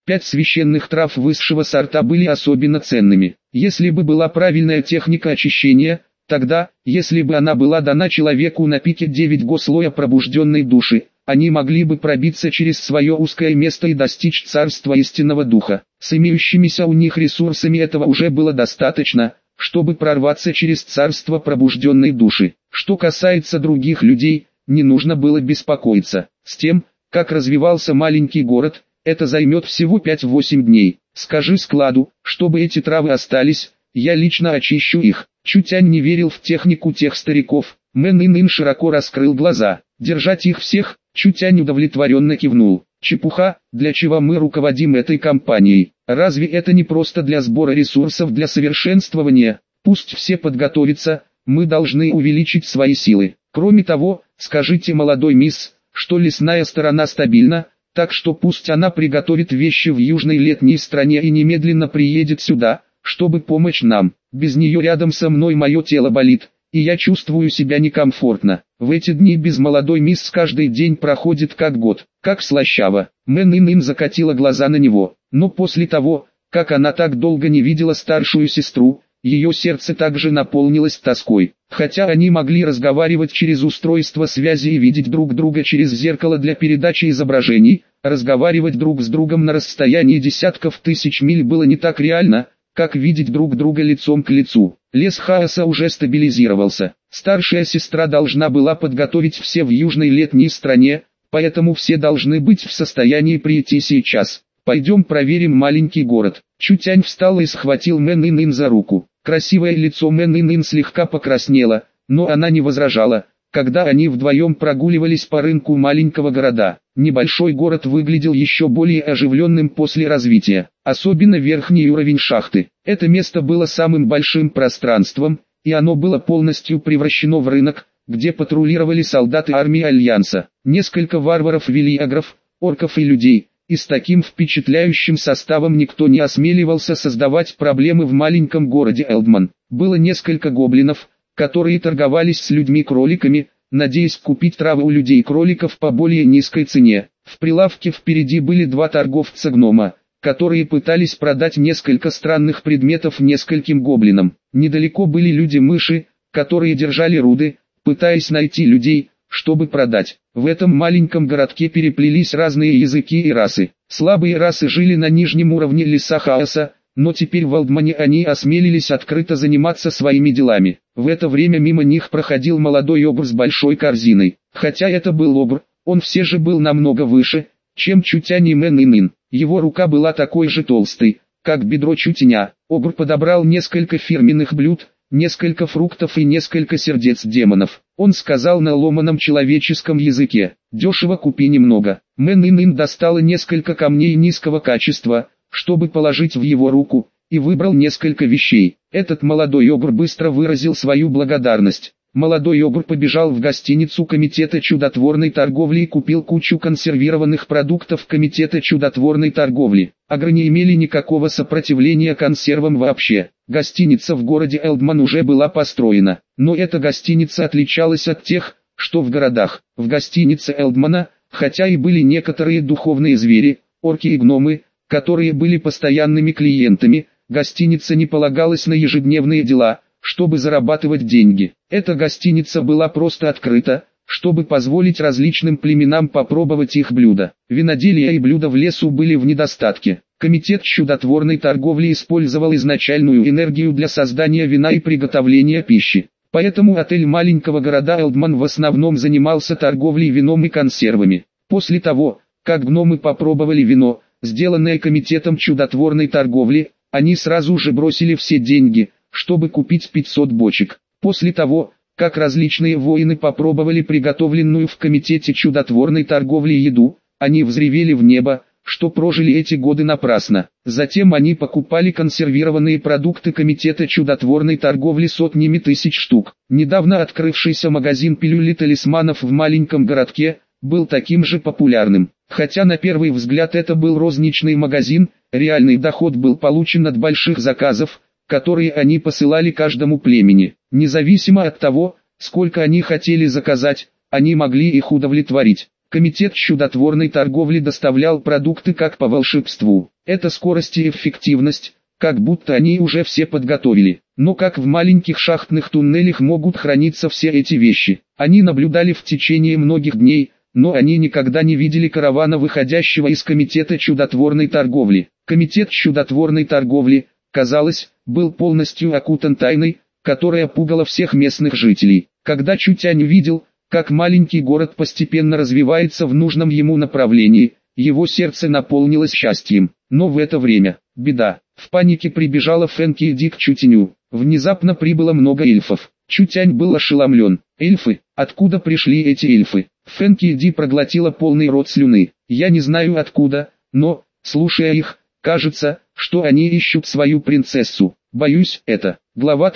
5 священных трав высшего сорта были особенно ценными. Если бы была правильная техника очищения, тогда, если бы она была дана человеку на пике 9 слоя пробужденной души, они могли бы пробиться через свое узкое место и достичь царства истинного духа. С имеющимися у них ресурсами этого уже было достаточно, чтобы прорваться через царство пробужденной души. Что касается других людей, не нужно было беспокоиться. С тем, как развивался маленький город, это займет всего 5-8 дней. Скажи складу, чтобы эти травы остались, я лично очищу их. Чутянь не верил в технику тех стариков. Мэн Ин широко раскрыл глаза. Держать их всех? Чутянь удовлетворенно кивнул. Чепуха, для чего мы руководим этой компанией? Разве это не просто для сбора ресурсов для совершенствования? Пусть все подготовятся, мы должны увеличить свои силы. Кроме того, скажите молодой мисс, что лесная сторона стабильна, так что пусть она приготовит вещи в южной летней стране и немедленно приедет сюда, чтобы помочь нам. Без нее рядом со мной мое тело болит, и я чувствую себя некомфортно. В эти дни без молодой мисс каждый день проходит как год, как слащаво. Мэн Ин закатила глаза на него, но после того, как она так долго не видела старшую сестру, ее сердце также наполнилось тоской. Хотя они могли разговаривать через устройство связи и видеть друг друга через зеркало для передачи изображений, разговаривать друг с другом на расстоянии десятков тысяч миль было не так реально, как видеть друг друга лицом к лицу. Лес хаоса уже стабилизировался. Старшая сестра должна была подготовить все в южной летней стране, поэтому все должны быть в состоянии прийти сейчас. Пойдем проверим маленький город. Чутянь встал и схватил Мэн Ин за руку. Красивое лицо Мэн Ин слегка покраснело, но она не возражала, когда они вдвоем прогуливались по рынку маленького города. Небольшой город выглядел еще более оживленным после развития, особенно верхний уровень шахты. Это место было самым большим пространством, и оно было полностью превращено в рынок, где патрулировали солдаты армии Альянса. Несколько варваров вели агров, орков и людей, и с таким впечатляющим составом никто не осмеливался создавать проблемы в маленьком городе Элдман. Было несколько гоблинов, которые торговались с людьми-кроликами, надеясь купить травы у людей-кроликов по более низкой цене. В прилавке впереди были два торговца-гнома, которые пытались продать несколько странных предметов нескольким гоблинам. Недалеко были люди-мыши, которые держали руды, пытаясь найти людей, чтобы продать. В этом маленьком городке переплелись разные языки и расы. Слабые расы жили на нижнем уровне леса хаоса, но теперь в Элдмане они осмелились открыто заниматься своими делами. В это время мимо них проходил молодой огр с большой корзиной. Хотя это был огр, он все же был намного выше, чем Чутянь и Мэн Ин. Его рука была такой же толстой, как бедро Чутяня. Огр подобрал несколько фирменных блюд, несколько фруктов и несколько сердец демонов. Он сказал на ломаном человеческом языке: «Дешево купи немного». Мэн Ин достала несколько камней низкого качества, чтобы положить в его руку, и выбрал несколько вещей. Этот молодой огр быстро выразил свою благодарность. Молодой огр побежал в гостиницу Комитета чудотворной торговли и купил кучу консервированных продуктов Комитета чудотворной торговли. Агры не имели никакого сопротивления консервам вообще. Гостиница в городе Элдман уже была построена, но эта гостиница отличалась от тех, что в городах. В гостинице Элдмана, хотя и были некоторые духовные звери, орки и гномы, которые были постоянными клиентами, гостиница не полагалась на ежедневные дела, чтобы зарабатывать деньги. Эта гостиница была просто открыта, чтобы позволить различным племенам попробовать их блюда. Виноделия и блюда в лесу были в недостатке. Комитет чудотворной торговли использовал изначальную энергию для создания вина и приготовления пищи. Поэтому отель маленького города Элдман в основном занимался торговлей вином и консервами. После того, как гномы попробовали вино, сделанное комитетом чудотворной торговли, они сразу же бросили все деньги, чтобы купить 500 бочек. После того, как различные воины попробовали приготовленную в комитете чудотворной торговли еду, они взревели в небо, что прожили эти годы напрасно. Затем они покупали консервированные продукты комитета чудотворной торговли сотнями тысяч штук. Недавно открывшийся магазин пилюль и талисманов в маленьком городке был таким же популярным. Хотя на первый взгляд это был розничный магазин, реальный доход был получен от больших заказов, которые они посылали каждому племени. Независимо от того, сколько они хотели заказать, они могли их удовлетворить. Комитет чудотворной торговли доставлял продукты как по волшебству. Это скорость и эффективность, как будто они уже все подготовили. Но как в маленьких шахтных туннелях могут храниться все эти вещи? Они наблюдали в течение многих дней, но они никогда не видели каравана, выходящего из комитета чудотворной торговли. Комитет чудотворной торговли, казалось, был полностью окутан тайной, которая пугала всех местных жителей. Когда Чутянь видел, как маленький город постепенно развивается в нужном ему направлении, его сердце наполнилось счастьем. Но в это время, беда, в панике прибежала Фэнки и Ди к Чутяню. Внезапно прибыло много эльфов. Чутянь был ошеломлен. Эльфы? Откуда пришли эти эльфы? Фэнки и Ди проглотила полный рот слюны. Я не знаю откуда, но, слушая их, кажется, что они ищут свою принцессу. Боюсь, это. Глава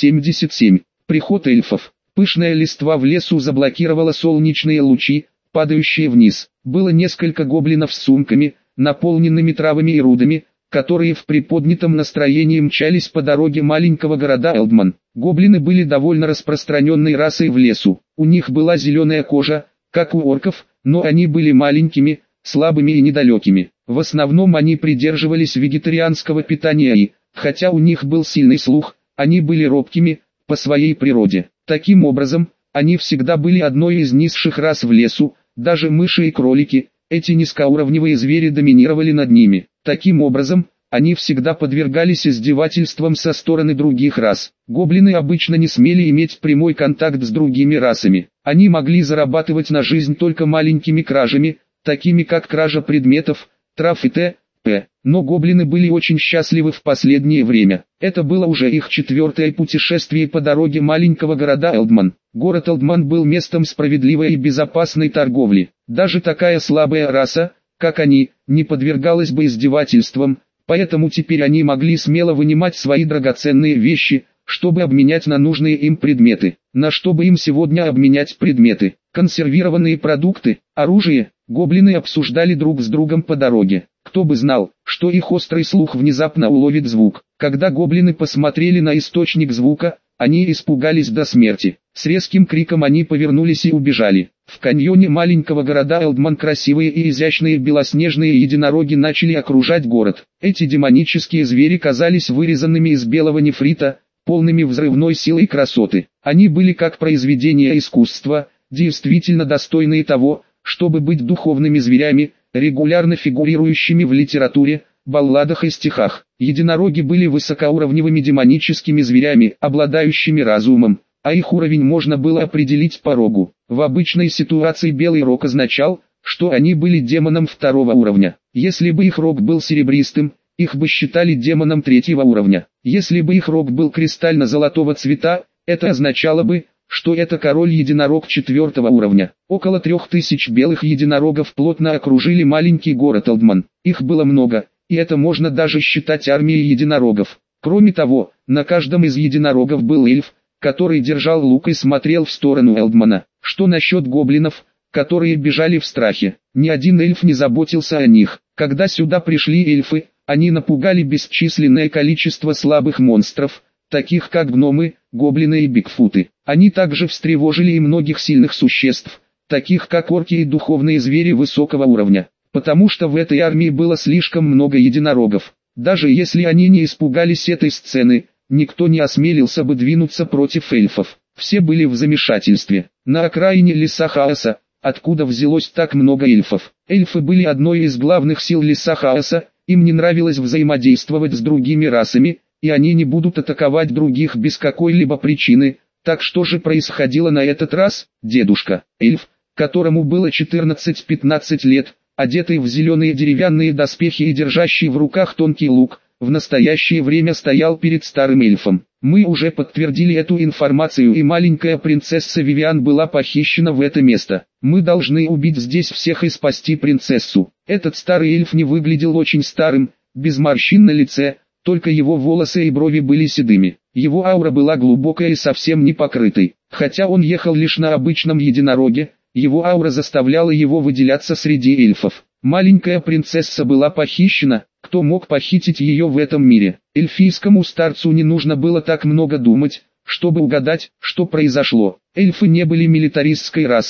377. Приход эльфов. Пышная листва в лесу заблокировала солнечные лучи, падающие вниз. Было несколько гоблинов с сумками, наполненными травами и рудами, которые в приподнятом настроении мчались по дороге маленького города Элдман. Гоблины были довольно распространенной расой в лесу. У них была зеленая кожа, как у орков, но они были маленькими, слабыми и недалекими. В основном они придерживались вегетарианского питания и, хотя у них был сильный слух, они были робкими, по своей природе. Таким образом, они всегда были одной из низших рас в лесу, даже мыши и кролики, эти низкоуровневые звери доминировали над ними. Таким образом, они всегда подвергались издевательствам со стороны других рас. Гоблины обычно не смели иметь прямой контакт с другими расами. Они могли зарабатывать на жизнь только маленькими кражами, такими как кража предметов, трав и т.п. Но гоблины были очень счастливы в последнее время. Это было уже их 4-е путешествие по дороге маленького города Элдман. Город Элдман был местом справедливой и безопасной торговли. Даже такая слабая раса, как они, не подвергалась бы издевательствам, поэтому теперь они могли смело вынимать свои драгоценные вещи, чтобы обменять на нужные им предметы. На что бы им сегодня обменять предметы? Консервированные продукты, оружие? Гоблины обсуждали друг с другом по дороге. Кто бы знал, что их острый слух внезапно уловит звук. Когда гоблины посмотрели на источник звука, они испугались до смерти. С резким криком они повернулись и убежали. В каньоне маленького города Элдман красивые и изящные белоснежные единороги начали окружать город. Эти демонические звери казались вырезанными из белого нефрита, полными взрывной силы и красоты. Они были как произведения искусства, действительно достойные того, чтобы быть духовными зверями, регулярно фигурирующими в литературе, балладах и стихах. Единороги были высокоуровневыми демоническими зверями, обладающими разумом, а их уровень можно было определить по рогу. В обычной ситуации белый рог означал, что они были демоном 2-го уровня. Если бы их рог был серебристым, их бы считали демоном 3-го уровня. Если бы их рог был кристально-золотого цвета, это означало бы, что это король-единорог 4-го уровня. Около 3000 белых единорогов плотно окружили маленький город Элдман. Их было много, и это можно даже считать армией единорогов. Кроме того, на каждом из единорогов был эльф, который держал лук и смотрел в сторону Элдмана. Что насчет гоблинов, которые бежали в страхе? Ни один эльф не заботился о них. Когда сюда пришли эльфы, они напугали бесчисленное количество слабых монстров, таких как гномы, гоблины и бигфуты. Они также встревожили и многих сильных существ, таких как орки и духовные звери высокого уровня, потому что в этой армии было слишком много единорогов. Даже если они не испугались этой сцены, никто не осмелился бы двинуться против эльфов. Все были в замешательстве. На окраине леса хаоса, откуда взялось так много эльфов. Эльфы были одной из главных сил леса хаоса, им не нравилось взаимодействовать с другими расами, и они не будут атаковать других без какой-либо причины. Так что же происходило на этот раз? Дедушка, эльф, которому было 14-15 лет, одетый в зеленые деревянные доспехи и держащий в руках тонкий лук, в настоящее время стоял перед старым эльфом. Мы уже подтвердили эту информацию, и маленькая принцесса Вивиан была похищена в это место. Мы должны убить здесь всех и спасти принцессу. Этот старый эльф не выглядел очень старым, без морщин на лице, только его волосы и брови были седыми. Его аура была глубокая и совсем не покрытой. Хотя он ехал лишь на обычном единороге, его аура заставляла его выделяться среди эльфов. Маленькая принцесса была похищена, кто мог похитить ее в этом мире? Эльфийскому старцу не нужно было так много думать, чтобы угадать, что произошло. Эльфы не были милитаристской расой,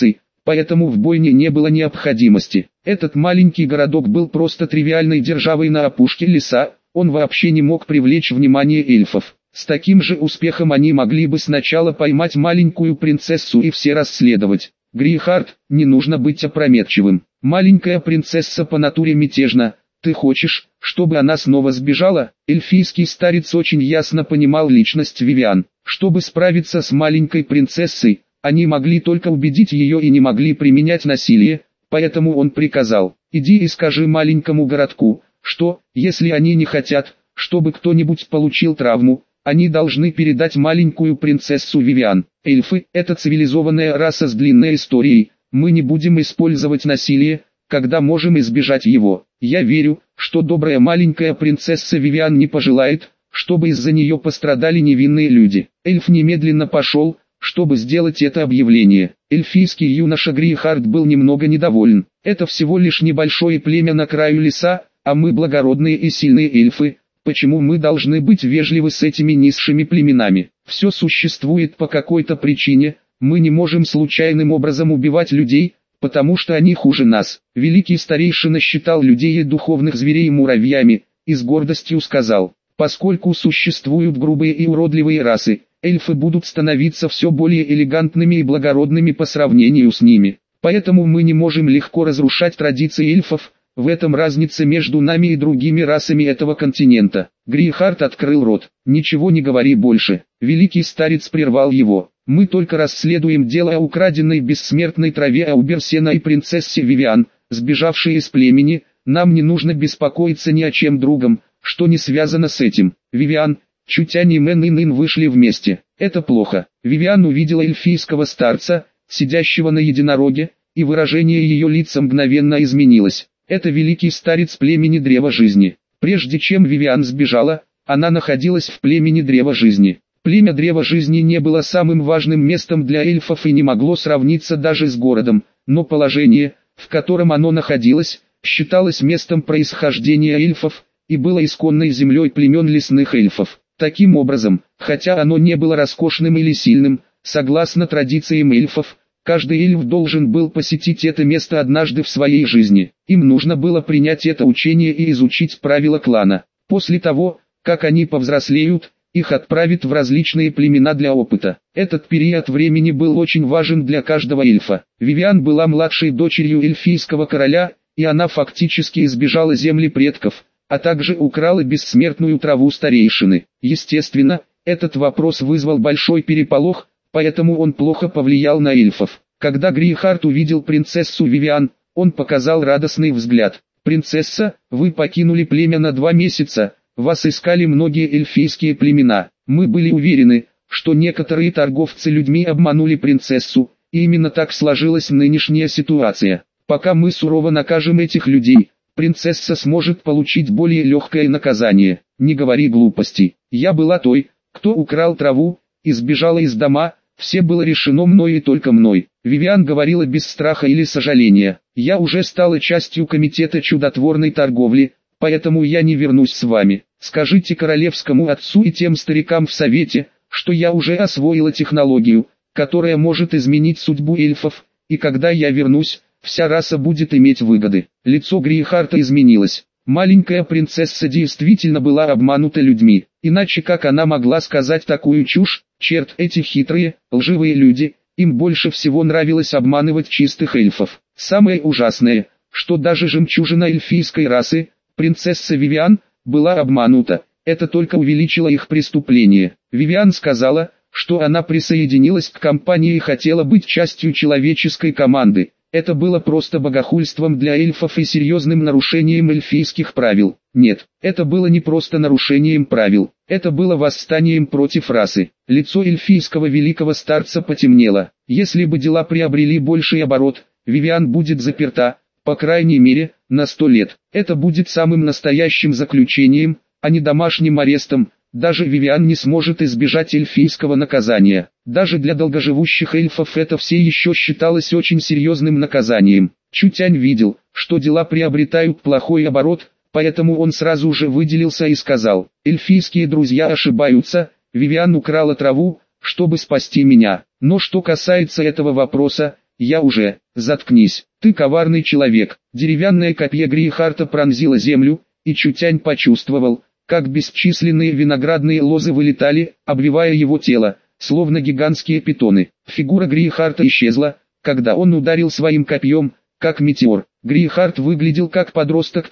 поэтому в бойне не было необходимости. Этот маленький городок был просто тривиальной державой на опушке леса, он вообще не мог привлечь внимание эльфов. С таким же успехом они могли бы сначала поймать маленькую принцессу и все расследовать. Грейхард, не нужно быть опрометчивым. Маленькая принцесса по натуре мятежна. Ты хочешь, чтобы она снова сбежала? Эльфийский старец очень ясно понимал личность Вивиан. Чтобы справиться с маленькой принцессой, они могли только убедить ее и не могли применять насилие, поэтому он приказал: иди и скажи маленькому городку, что, если они не хотят, чтобы кто-нибудь получил травму, они должны передать маленькую принцессу Вивиан. Эльфы – это цивилизованная раса с длинной историей, мы не будем использовать насилие, когда можем избежать его. Я верю, что добрая маленькая принцесса Вивиан не пожелает, чтобы из-за нее пострадали невинные люди. Эльф немедленно пошел, чтобы сделать это объявление. Эльфийский юноша Грейхард был немного недоволен. Это всего лишь небольшое племя на краю леса, а мы благородные и сильные эльфы. Почему мы должны быть вежливы с этими низшими племенами? Все существует по какой-то причине, мы не можем случайным образом убивать людей, потому что они хуже нас. Великий старейшина считал людей и духовных зверей муравьями, и с гордостью сказал: поскольку существуют грубые и уродливые расы, эльфы будут становиться все более элегантными и благородными по сравнению с ними. Поэтому мы не можем легко разрушать традиции эльфов. В этом разница между нами и другими расами этого континента. Грейхард открыл рот. Ничего не говори больше. Великий старец прервал его. Мы только расследуем дело о украденной бессмертной траве Ауберсена и принцессе Вивиан, сбежавшей из племени. Нам не нужно беспокоиться ни о чем другом, что не связано с этим. Вивиан, Чутянь и Мэн Ин вышли вместе. Это плохо. Вивиан увидела эльфийского старца, сидящего на единороге, и выражение ее лица мгновенно изменилось. Это великий старец племени Древа Жизни. Прежде чем Вивиан сбежала, она находилась в племени Древа Жизни. Племя Древа Жизни не было самым важным местом для эльфов и не могло сравниться даже с городом, но положение, в котором оно находилось, считалось местом происхождения эльфов, и было исконной землей племен лесных эльфов. Таким образом, хотя оно не было роскошным или сильным, согласно традициям эльфов, каждый эльф должен был посетить это место однажды в своей жизни. Им нужно было принять это учение и изучить правила клана. После того, как они повзрослеют, их отправят в различные племена для опыта. Этот период времени был очень важен для каждого эльфа. Вивиан была младшей дочерью эльфийского короля, и она фактически избежала земли предков, а также украла бессмертную траву старейшины. Естественно, этот вопрос вызвал большой переполох, поэтому он плохо повлиял на эльфов. Когда Грейхард увидел принцессу Вивиан, он показал радостный взгляд. «Принцесса, вы покинули племя на 2 месяца, вас искали многие эльфийские племена. Мы были уверены, что некоторые торговцы людьми обманули принцессу, и именно так сложилась нынешняя ситуация. Пока мы сурово накажем этих людей, принцесса сможет получить более легкое наказание. Не говори глупостей. Я была той, кто украл траву и сбежала из дома. Все было решено мной и только мной». Вивиан говорила без страха или сожаления. «Я уже стала частью комитета чудотворной торговли, поэтому я не вернусь с вами. Скажите королевскому отцу и тем старикам в совете, что я уже освоила технологию, которая может изменить судьбу эльфов, и когда я вернусь, вся раса будет иметь выгоды». Лицо Грейхарда изменилось. Маленькая принцесса действительно была обманута людьми, иначе как она могла сказать такую чушь? Черт, эти хитрые, лживые люди, им больше всего нравилось обманывать чистых эльфов. Самое ужасное, что даже жемчужина эльфийской расы, принцесса Вивиан, была обманута. Это только увеличило их преступление. Вивиан сказала, что она присоединилась к компании и хотела быть частью человеческой команды. Это было просто богохульством для эльфов и серьезным нарушением эльфийских правил. Нет, это было не просто нарушением правил, это было восстанием против расы. Лицо эльфийского великого старца потемнело. Если бы дела приобрели больший оборот, Вивиан будет заперта, по крайней мере, на 100 лет. Это будет самым настоящим заключением, а не домашним арестом. Даже Вивиан не сможет избежать эльфийского наказания. Даже для долгоживущих эльфов это все еще считалось очень серьезным наказанием. Чутянь видел, что дела приобретают плохой оборот, поэтому он сразу же выделился и сказал: «Эльфийские друзья ошибаются, Вивиан украла траву, чтобы спасти меня. Но что касается этого вопроса, я уже... Заткнись, ты коварный человек. Деревянное копье Грейхарта пронзило землю, и Чутянь почувствовал, как бесчисленные виноградные лозы вылетали, обвивая его тело, словно гигантские питоны. Фигура Грейхарта исчезла, когда он ударил своим копьем, как метеор. Грейхарт выглядел как подросток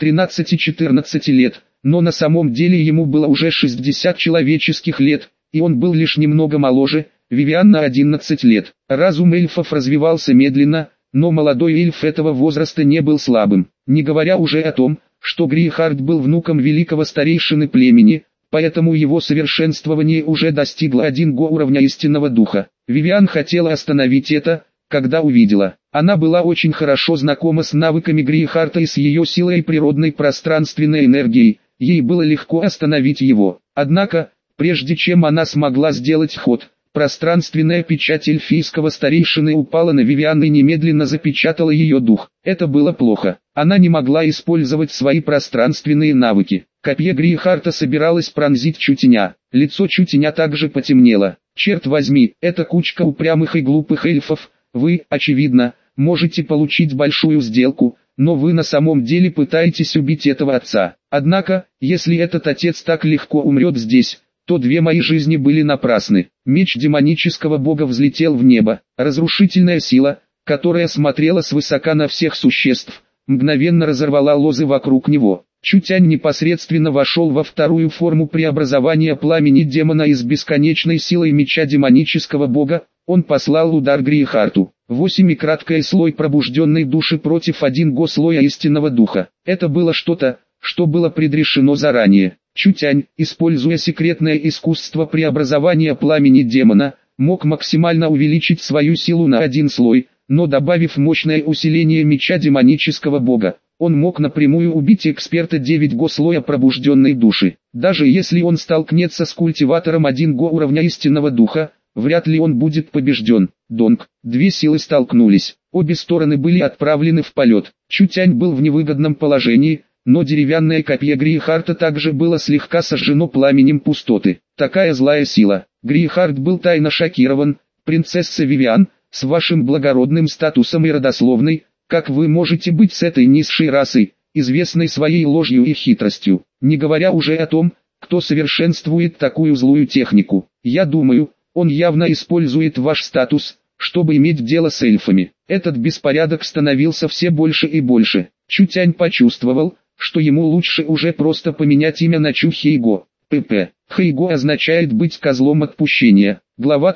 13-14 лет, но на самом деле ему было уже 60 человеческих лет, и он был лишь немного моложе, Вивиан на 11 лет. Разум эльфов развивался медленно, но молодой эльф этого возраста не был слабым, не говоря уже о том, что Грейхарт был внуком великого старейшины племени, поэтому его совершенствование уже достигло 1 уровня истинного духа. Вивиан хотела остановить это, когда увидела. Она была очень хорошо знакома с навыками Грейхарта и с ее силой и природной пространственной энергией, ей было легко остановить его. Однако, прежде чем она смогла сделать ход, пространственная печать эльфийского старейшины упала на Вивиан и немедленно запечатала ее дух. Это было плохо. Она не могла использовать свои пространственные навыки. Копье Грейхарта собиралось пронзить Чутяня. Лицо Чутяня также потемнело. Черт возьми, это кучка упрямых и глупых эльфов. Вы, очевидно, можете получить большую сделку, но вы на самом деле пытаетесь убить этого отца. Однако, если этот отец так легко умрет здесь, то 2 мои жизни были напрасны. Меч демонического бога взлетел в небо. Разрушительная сила, которая смотрела свысока на всех существ, мгновенно разорвала лозы вокруг него. Чутянь непосредственно вошел во вторую форму преобразования пламени демона из бесконечной силой меча демонического бога. Он послал удар Грейхарту. 8 и краткий слой пробужденной души против 1 слоя истинного духа. Это было что-то, что было предрешено заранее. Чутянь, используя секретное искусство преобразования пламени демона, мог максимально увеличить свою силу на 1 слой, но добавив мощное усиление меча демонического бога, он мог напрямую убить эксперта 9 слоя пробужденной души. Даже если он столкнется с культиватором 1 уровня истинного духа, вряд ли он будет побежден. Донг. 2 силы столкнулись. Обе стороны были отправлены в полет. Чутянь был в невыгодном положении, но деревянное копье Грейхарта также было слегка сожжено пламенем пустоты. Такая злая сила. Грейхарт был тайно шокирован. Принцесса Вивиан, с вашим благородным статусом и родословной, как вы можете быть с этой низшей расой, известной своей ложью и хитростью, не говоря уже о том, кто совершенствует такую злую технику. Я думаю, он явно использует ваш статус, чтобы иметь дело с эльфами. Этот беспорядок становился все больше и больше. Чутянь почувствовал, что ему лучше уже просто поменять имя на Чу Хейго. ПП. Хейго означает быть козлом отпущения. Глава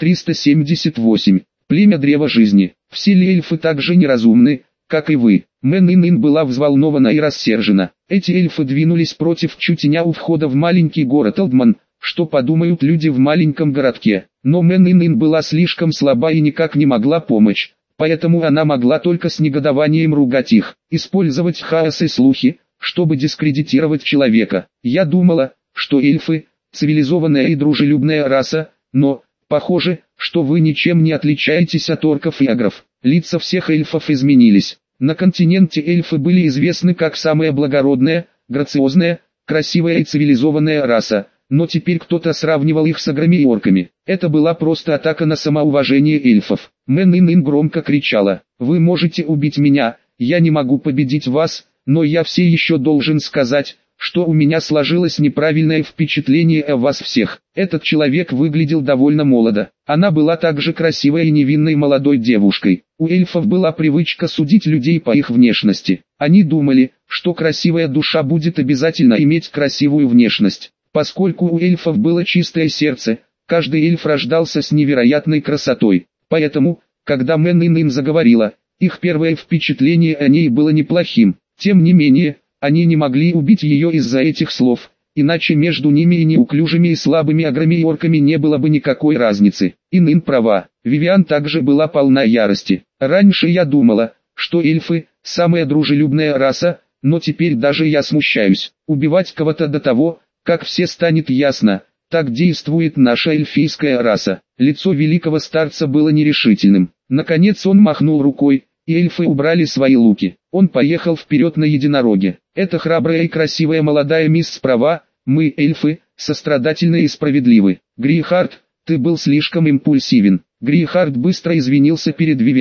378. Племя Древа Жизни. Все ли эльфы так же неразумны, как и вы? Мэн Ин была взволнована и рассержена. Эти эльфы двинулись против Чутяня у входа в маленький город Элдман. Что подумают люди в маленьком городке? Но Мэн Ин была слишком слаба и никак не могла помочь. Поэтому она могла только с негодованием ругать их, использовать хаос и слухи, чтобы дискредитировать человека. Я думала, что эльфы – цивилизованная и дружелюбная раса, но, похоже, что вы ничем не отличаетесь от орков и агров. Лица всех эльфов изменились. На континенте эльфы были известны как самая благородная, грациозная, красивая и цивилизованная раса, но теперь кто-то сравнивал их с аграми и орками. Это была просто атака на самоуважение эльфов. Мэн Ин громко кричала: «Вы можете убить меня, я не могу победить вас, но я все еще должен сказать, что у меня сложилось неправильное впечатление о вас всех». Этот человек выглядел довольно молодо. Она была также красивой и невинной молодой девушкой. У эльфов была привычка судить людей по их внешности. Они думали, что красивая душа будет обязательно иметь красивую внешность. Поскольку у эльфов было чистое сердце, каждый эльф рождался с невероятной красотой. Поэтому, когда Мэн Ин заговорила, их первое впечатление о ней было неплохим. Тем не менее, они не могли убить ее из-за этих слов, иначе между ними и неуклюжими и слабыми аграми и орками не было бы никакой разницы. Ин права, Вивиан также была полна ярости. Раньше я думала, что эльфы – самая дружелюбная раса, но теперь даже я смущаюсь. Убивать кого-то до того, как все станет ясно, так действует наша эльфийская раса. Лицо великого старца было нерешительным. Наконец он махнул рукой, и эльфы убрали свои луки. Он поехал вперед на единороге. Это храбрая и красивая молодая мисс права, мы, эльфы, сострадательны и справедливы. Грейхарт, ты был слишком импульсивен. Грейхарт быстро извинился перед Вивиан.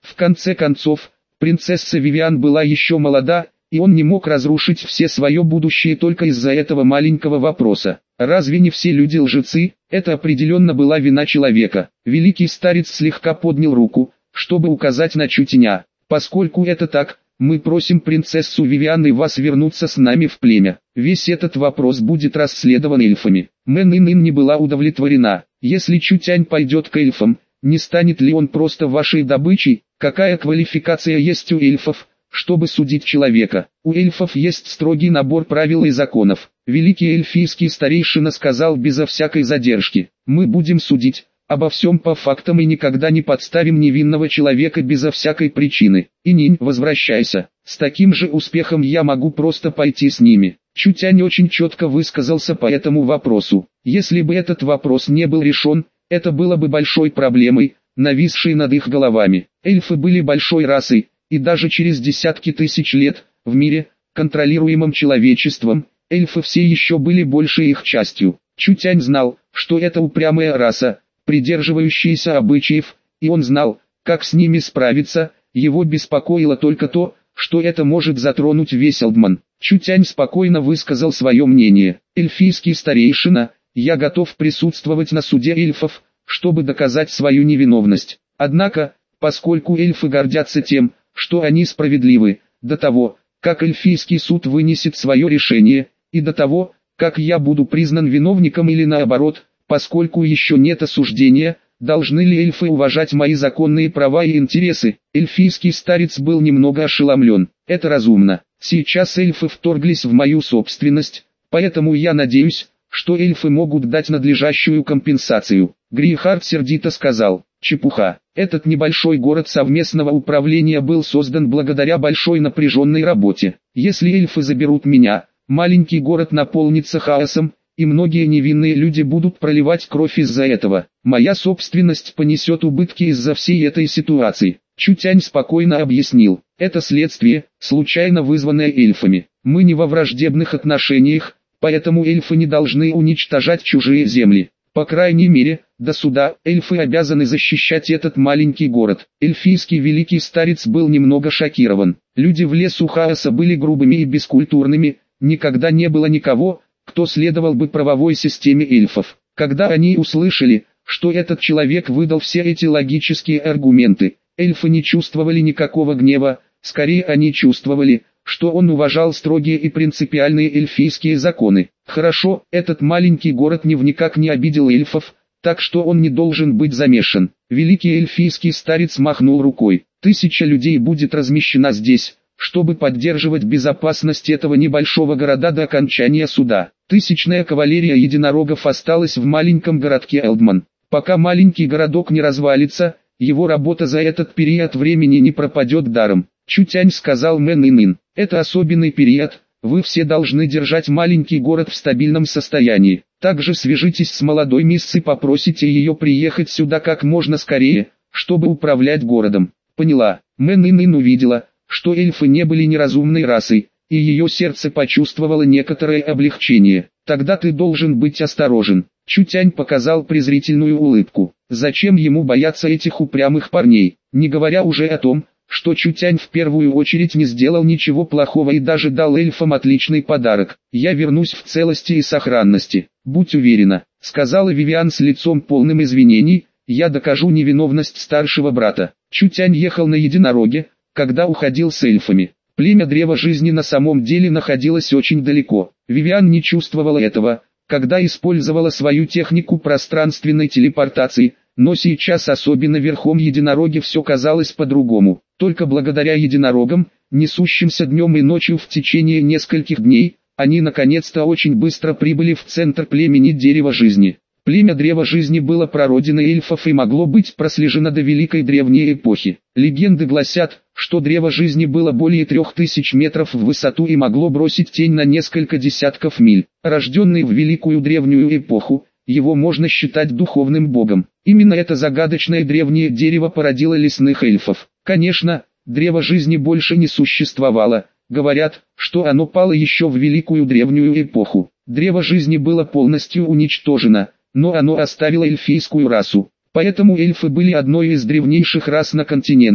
В конце концов, принцесса Вивиан была еще молода, и он не мог разрушить все свое будущее только из-за этого маленького вопроса. Разве не все люди лжецы? Это определенно была вина человека. Великий старец слегка поднял руку, чтобы указать на Чутеня. Поскольку это так, мы просим принцессу Вивиан и вас вернуться с нами в племя. Весь этот вопрос будет расследован эльфами. Мэн Ин не была удовлетворена. Если Чутянь пойдет к эльфам, не станет ли он просто вашей добычей? Какая квалификация есть у эльфов, чтобы судить человека? У эльфов есть строгий набор правил и законов. Великий эльфийский старейшина сказал безо всякой задержки: мы будем судить обо всем по фактам и никогда не подставим невинного человека безо всякой причины. Ининь, возвращайся. С таким же успехом я могу просто пойти с ними. Чутянь очень четко высказался по этому вопросу. Если бы этот вопрос не был решен, это было бы большой проблемой, нависшей над их головами. Эльфы были большой расой, и даже через десятки тысяч лет, в мире, контролируемом человечеством, эльфы все еще были большей их частью. Чутянь знал, что это упрямая раса, придерживающаяся обычаев, и он знал, как с ними справиться. Его беспокоило только то, что это может затронуть весь Элдман. Чутянь спокойно высказал свое мнение. Эльфийский старейшина, я готов присутствовать на суде эльфов, чтобы доказать свою невиновность. Однако, поскольку эльфы гордятся тем, что они справедливы, до того, как эльфийский суд вынесет свое решение, и до того, как я буду признан виновником или наоборот, поскольку еще нет осуждения, должны ли эльфы уважать мои законные права и интересы? Эльфийский старец был немного ошеломлен. Это разумно. Сейчас эльфы вторглись в мою собственность, поэтому я надеюсь, что эльфы могут дать надлежащую компенсацию. Грейхард сердито сказал: чепуха. Этот небольшой город совместного управления был создан благодаря большой напряженной работе. Если эльфы заберут меня, маленький город наполнится хаосом, и многие невинные люди будут проливать кровь из-за этого. Моя собственность понесет убытки из-за всей этой ситуации. Чутянь спокойно объяснил: это следствие, случайно вызванное эльфами. Мы не во враждебных отношениях, поэтому эльфы не должны уничтожать чужие земли. По крайней мере, до суда эльфы обязаны защищать этот маленький город. Эльфийский великий старец был немного шокирован. Люди в лесу хаоса были грубыми и бескультурными, никогда не было никого, кто следовал бы правовой системе эльфов. Когда они услышали, что этот человек выдал все эти логические аргументы, эльфы не чувствовали никакого гнева, скорее они чувствовали, что он уважал строгие и принципиальные эльфийские законы. Хорошо, этот маленький город никак не обидел эльфов, так что он не должен быть замешан. Великий эльфийский старец махнул рукой: 1000 людей будет размещена здесь, чтобы поддерживать безопасность этого небольшого города до окончания суда. 1000-я кавалерия единорогов осталась в маленьком городке Элдман. Пока маленький городок не развалится, его работа за этот период времени не пропадет даром. Чутянь сказал Мэн Ин. Это особенный период, вы все должны держать маленький город в стабильном состоянии. Также свяжитесь с молодой мисс и попросите ее приехать сюда как можно скорее, чтобы управлять городом. Поняла. Мэн Ин увидела, что эльфы не были неразумной расой, и ее сердце почувствовало некоторое облегчение. Тогда ты должен быть осторожен. Чутянь показал презрительную улыбку. Зачем ему бояться этих упрямых парней, не говоря уже о том, что Чутянь в первую очередь не сделал ничего плохого и даже дал эльфам отличный подарок. Я вернусь в целости и сохранности, будь уверена, сказала Вивиан с лицом полным извинений, я докажу невиновность старшего брата. Чутянь ехал на единороге, когда уходил с эльфами. Племя Древа Жизни на самом деле находилось очень далеко. Вивиан не чувствовала этого, когда использовала свою технику пространственной телепортации, но сейчас особенно верхом единороги все казалось по-другому. Только благодаря единорогам, несущимся днем и ночью в течение нескольких дней, они наконец-то очень быстро прибыли в центр племени Дерева Жизни. Племя Древа Жизни было прародиной эльфов и могло быть прослежено до Великой Древней эпохи. Легенды гласят, что Древо Жизни было более 3000 метров в высоту и могло бросить тень на несколько десятков миль. Рожденный в Великую Древнюю эпоху, его можно считать духовным богом. Именно это загадочное древнее дерево породило лесных эльфов. Конечно, Древо Жизни больше не существовало. Говорят, что оно пало еще в Великую Древнюю эпоху. Древо Жизни было полностью уничтожено, но оно оставило эльфийскую расу. Поэтому эльфы были одной из древнейших рас на континенте.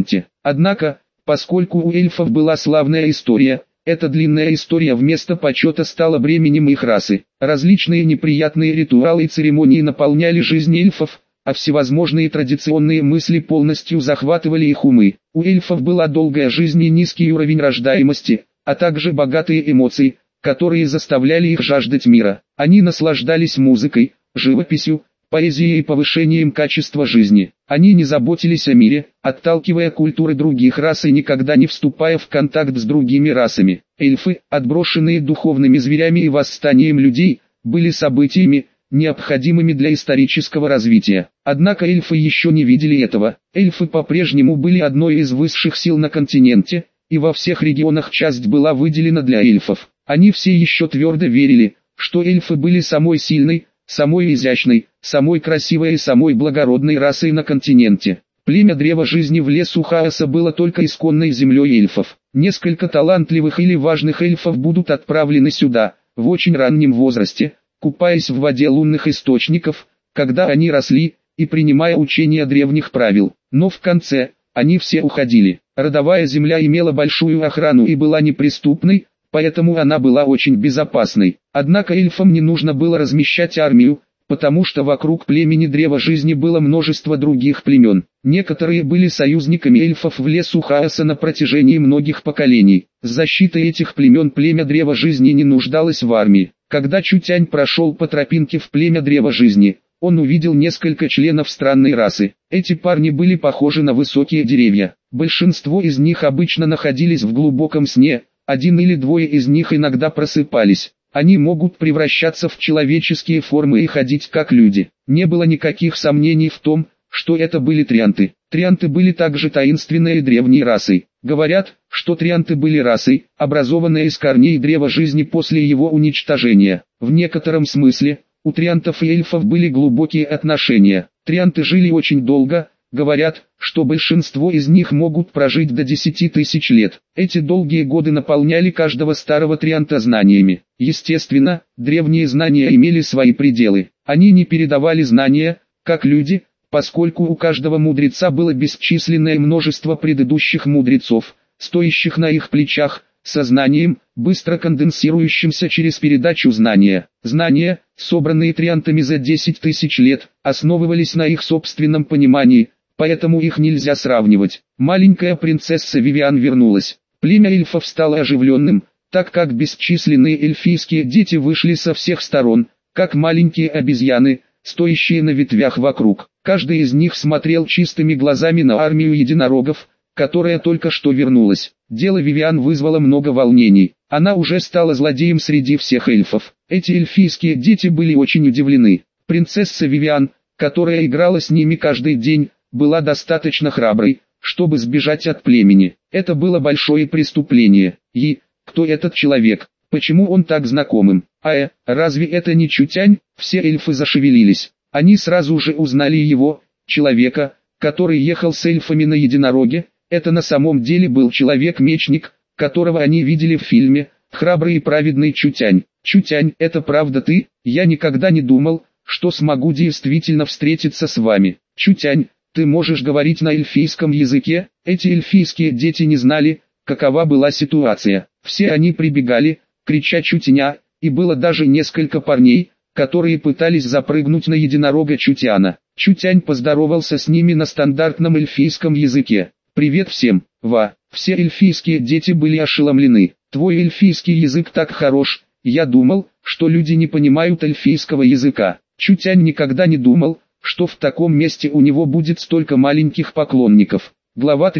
Однако, поскольку у эльфов была славная история, эта длинная история вместо почета стала бременем их расы. Различные неприятные ритуалы и церемонии наполняли жизнь эльфов, а всевозможные традиционные мысли полностью захватывали их умы. У эльфов была долгая жизнь и низкий уровень рождаемости, а также богатые эмоции, которые заставляли их жаждать мира. Они наслаждались музыкой, живописью, поэзией и повышением качества жизни. Они не заботились о мире, отталкивая культуры других рас и никогда не вступая в контакт с другими расами. Эльфы, отброшенные духовными зверями и восстанием людей, были событиями, необходимыми для исторического развития. Однако эльфы еще не видели этого. Эльфы по-прежнему были одной из высших сил на континенте, и во всех регионах часть была выделена для эльфов. Они все еще твердо верили, что эльфы были самой сильной, самой изящной, самой красивой и самой благородной расой на континенте. Племя Древа Жизни в лесу Хаоса было только исконной землей эльфов. Несколько талантливых или важных эльфов будут отправлены сюда, в очень раннем возрасте, купаясь в воде лунных источников, когда они росли, и принимая учения древних правил. Но в конце, они все уходили. Родовая земля имела большую охрану и была неприступной, поэтому она была очень безопасной. Однако эльфам не нужно было размещать армию, потому что вокруг племени Древа Жизни было множество других племен. Некоторые были союзниками эльфов в лесу Хаоса на протяжении многих поколений. С защитой этих племен племя Древа Жизни не нуждалось в армии. Когда Чутянь прошел по тропинке в племя Древа Жизни, он увидел несколько членов странной расы. Эти парни были похожи на высокие деревья. Большинство из них обычно находились в глубоком сне, один или двое из них иногда просыпались. Они могут превращаться в человеческие формы и ходить как люди. Не было никаких сомнений в том, что это были трианты. Трианты были также таинственной и древней расой. Говорят, что трианты были расой, образованной из корней Древа Жизни после его уничтожения. В некотором смысле, у триантов и эльфов были глубокие отношения. Трианты жили очень долго. Говорят, что большинство из них могут прожить до 10 тысяч лет. Эти долгие годы наполняли каждого старого трианта знаниями. Естественно, древние знания имели свои пределы. Они не передавали знания, как люди, поскольку у каждого мудреца было бесчисленное множество предыдущих мудрецов, стоящих на их плечах, со знанием, быстро конденсирующимся через передачу знания. Знания, собранные триантами за 10 тысяч лет, основывались на их собственном понимании, поэтому их нельзя сравнивать. Маленькая принцесса Вивиан вернулась. Племя эльфов стало оживленным, так как бесчисленные эльфийские дети вышли со всех сторон, как маленькие обезьяны, стоящие на ветвях вокруг. Каждый из них смотрел чистыми глазами на армию единорогов, которая только что вернулась. Дело Вивиан вызвало много волнений. Она уже стала злодеем среди всех эльфов. Эти эльфийские дети были очень удивлены. Принцесса Вивиан, которая играла с ними каждый день, была достаточно храброй, чтобы сбежать от племени. Это было большое преступление. И, кто этот человек? Почему он так знакомым? Разве это не Чутянь? Все эльфы зашевелились. Они сразу же узнали его, человека, который ехал с эльфами на единороге. Это на самом деле был человек-мечник, которого они видели в фильме, храбрый и праведный Чутянь. Чутянь, это правда ты? Я никогда не думал, что смогу действительно встретиться с вами. Чутянь, ты можешь говорить на эльфийском языке? Эти эльфийские дети не знали, какова была ситуация. Все они прибегали, крича Чутяня, и было даже несколько парней, которые пытались запрыгнуть на единорога Чутяна. Чутянь поздоровался с ними на стандартном эльфийском языке. «Привет всем, Все эльфийские дети были ошеломлены. Твой эльфийский язык так хорош, я думал, что люди не понимают эльфийского языка». Чутянь никогда не думал, что в таком месте у него будет столько маленьких поклонников. Глава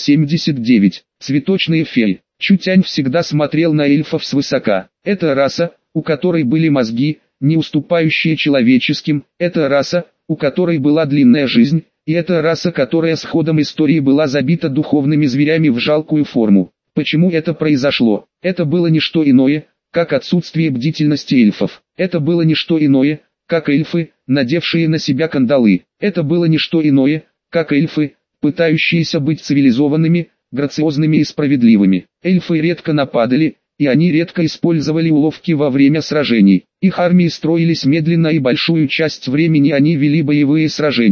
379. Цветочные феи. Чутянь всегда смотрел на эльфов свысока. Это раса, у которой были мозги, не уступающие человеческим. Это раса, у которой была длинная жизнь. И это раса, которая с ходом истории была забита духовными зверями в жалкую форму. Почему это произошло? Это было не что иное, как отсутствие бдительности эльфов. Это было не что иное, как эльфы, надевшие на себя кандалы. Это было не что иное, как эльфы, пытающиеся быть цивилизованными, грациозными и справедливыми. Эльфы редко нападали, и они редко использовали уловки во время сражений. Их армии строились медленно и большую часть времени они вели боевые сражения.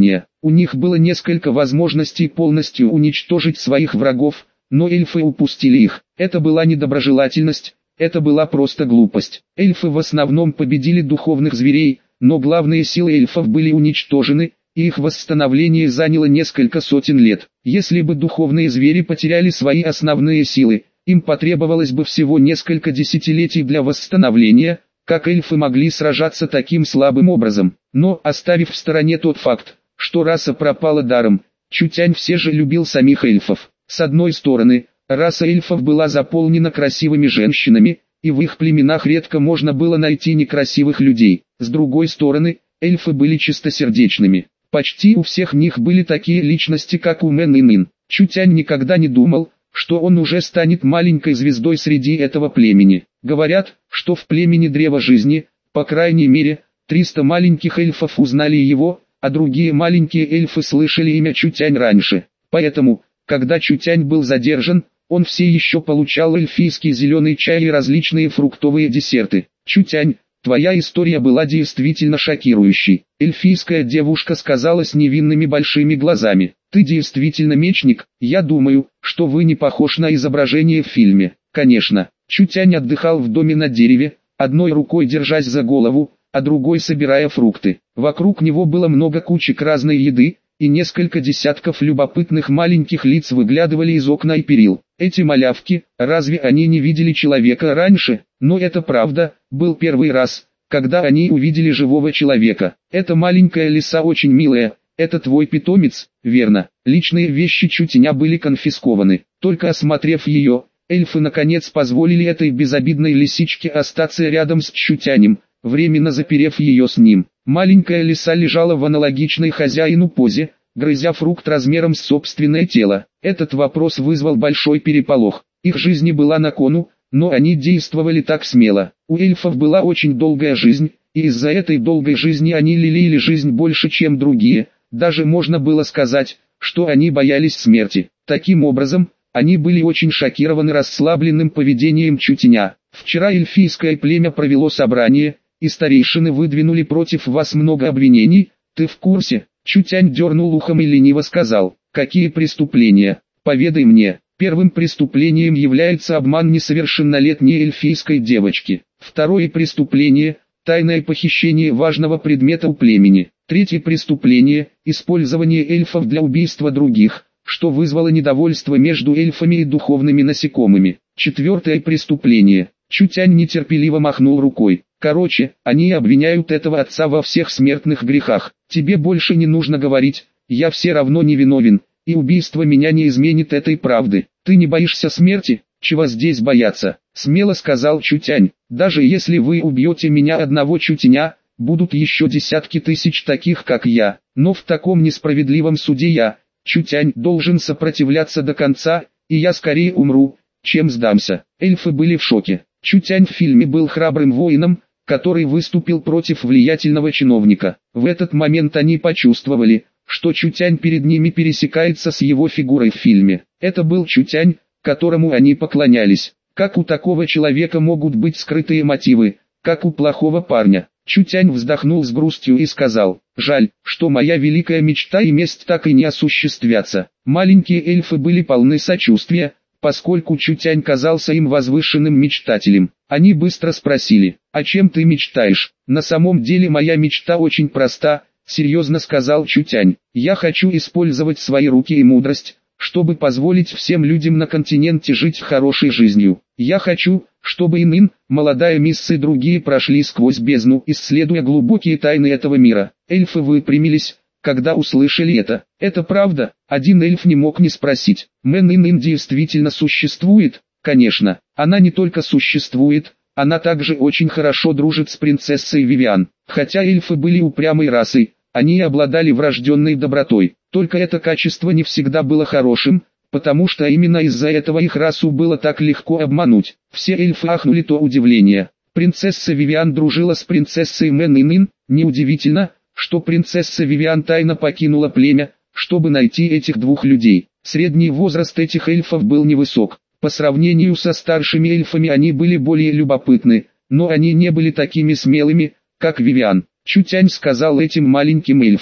У них было несколько возможностей полностью уничтожить своих врагов, но эльфы упустили их. Это была недоброжелательность, это была просто глупость. Эльфы в основном победили духовных зверей, но главные силы эльфов были уничтожены, и их восстановление заняло несколько сотен лет. Если бы духовные звери потеряли свои основные силы, им потребовалось бы всего несколько десятилетий для восстановления. Как эльфы могли сражаться таким слабым образом? Но, оставив в стороне тот факт, что раса пропала даром, Чутянь все же любил самих эльфов. С одной стороны, раса эльфов была заполнена красивыми женщинами, и в их племенах редко можно было найти некрасивых людей. С другой стороны, эльфы были чистосердечными. Почти у всех них были такие личности, как у Мэн и Нин. Чутянь никогда не думал, что он уже станет маленькой звездой среди этого племени. Говорят, что в племени Древа Жизни, по крайней мере, 300 маленьких эльфов узнали его, а другие маленькие эльфы слышали имя Чутянь раньше. Поэтому, когда Чутянь был задержан, он все еще получал эльфийский зеленый чай и различные фруктовые десерты. Чутянь, твоя история была действительно шокирующей. Эльфийская девушка сказала с невинными большими глазами. Ты действительно мечник, я думаю, что вы не похож на изображение в фильме. Конечно, Чутянь отдыхал в доме на дереве, одной рукой держась за голову, а другой собирая фрукты. Вокруг него было много кучек разной еды, и несколько десятков любопытных маленьких лиц выглядывали из окна и перил. Эти малявки, разве они не видели человека раньше? Но это правда, был первый раз, когда они увидели живого человека. Эта маленькая лиса очень милая, это твой питомец, верно? Личные вещи Чутяня были конфискованы. Только осмотрев ее, эльфы наконец позволили этой безобидной лисичке остаться рядом с Чутянем, временно заперев ее с ним. Маленькая лиса лежала в аналогичной хозяину позе, грызя фрукт размером с собственное тело. Этот вопрос вызвал большой переполох. Их жизнь была на кону, но они действовали так смело. У эльфов была очень долгая жизнь, и из-за этой долгой жизни они лелеяли жизнь больше, чем другие. Даже можно было сказать, что они боялись смерти. Таким образом, они были очень шокированы расслабленным поведением Чутяня. Вчера эльфийское племя провело собрание, и старейшины выдвинули против вас много обвинений. Ты в курсе? Чутянь дернул ухом и лениво сказал: какие преступления? Поведай мне. Первым преступлением является обман несовершеннолетней эльфийской девочки. Второе преступление – тайное похищение важного предмета у племени. Третье преступление – использование эльфов для убийства других, что вызвало недовольство между эльфами и духовными насекомыми. Четвертое преступление. Чутянь нетерпеливо махнул рукой. Короче, они обвиняют этого отца во всех смертных грехах. Тебе больше не нужно говорить, я все равно не виновен, и убийство меня не изменит этой правды. Ты не боишься смерти? Чего здесь бояться? Смело сказал Чутянь. Даже если вы убьете меня одного Чутяня, будут еще десятки тысяч таких как я. Но в таком несправедливом суде я, Чутянь, должен сопротивляться до конца, и я скорее умру, чем сдамся. Эльфы были в шоке. Чутянь в фильме был храбрым воином, который выступил против влиятельного чиновника. В этот момент они почувствовали, что Чутянь перед ними пересекается с его фигурой в фильме. Это был Чутянь, которому они поклонялись. Как у такого человека могут быть скрытые мотивы, как у плохого парня? Чутянь вздохнул с грустью и сказал: жаль, что моя великая мечта и месть так и не осуществятся. Маленькие эльфы были полны сочувствия, поскольку Чутянь казался им возвышенным мечтателем. Они быстро спросили: «О чем ты мечтаешь?» «На самом деле моя мечта очень проста», — серьезно сказал Чутянь. «Я хочу использовать свои руки и мудрость, чтобы позволить всем людям на континенте жить хорошей жизнью. Я хочу, чтобы Инин, молодая мисс и другие прошли сквозь бездну, исследуя глубокие тайны этого мира». Эльфы выпрямились, когда услышали это. «Это правда?» Один эльф не мог не спросить. «Мэн Инин действительно существует?» «Конечно, она не только существует, она также очень хорошо дружит с принцессой Вивиан». Хотя эльфы были упрямой расой, они обладали врожденной добротой. Только это качество не всегда было хорошим, потому что именно из-за этого их расу было так легко обмануть. Все эльфы ахнули то удивление. Принцесса Вивиан дружила с принцессой Мэн Инин. Неудивительно, что принцесса Вивиан тайно покинула племя, чтобы найти этих двух людей. Средний возраст этих эльфов был невысок. По сравнению со старшими эльфами они были более любопытны, но они не были такими смелыми, как Вивиан. Чутянь сказал этим маленьким эльфам: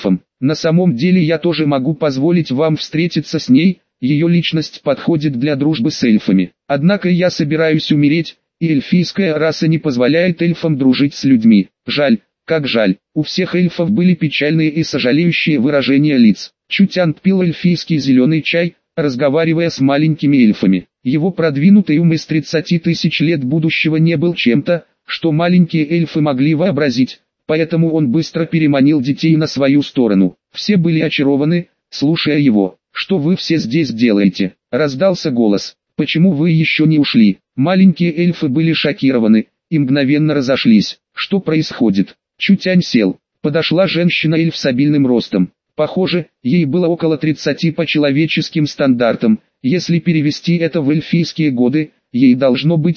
На самом деле я тоже могу позволить вам встретиться с ней, ее личность подходит для дружбы с эльфами. Однако я собираюсь умереть, и эльфийская раса не позволяет эльфам дружить с людьми. Жаль, как жаль. У всех эльфов были печальные и сожалеющие выражения лиц. Чутянь пил эльфийский зеленый чай, разговаривая с маленькими эльфами. Его продвинутый ум из 30 тысяч лет будущего не был чем-то, что маленькие эльфы могли вообразить, поэтому он быстро переманил детей на свою сторону. Все были очарованы, слушая его. «Что вы все здесь делаете?» – раздался голос. «Почему вы еще не ушли?» Маленькие эльфы были шокированы и мгновенно разошлись. «Что происходит?» Чутянь сел. Подошла женщина-эльф с обильным ростом. Похоже, ей было около 30 по человеческим стандартам. Если перевести это в эльфийские годы, ей должно быть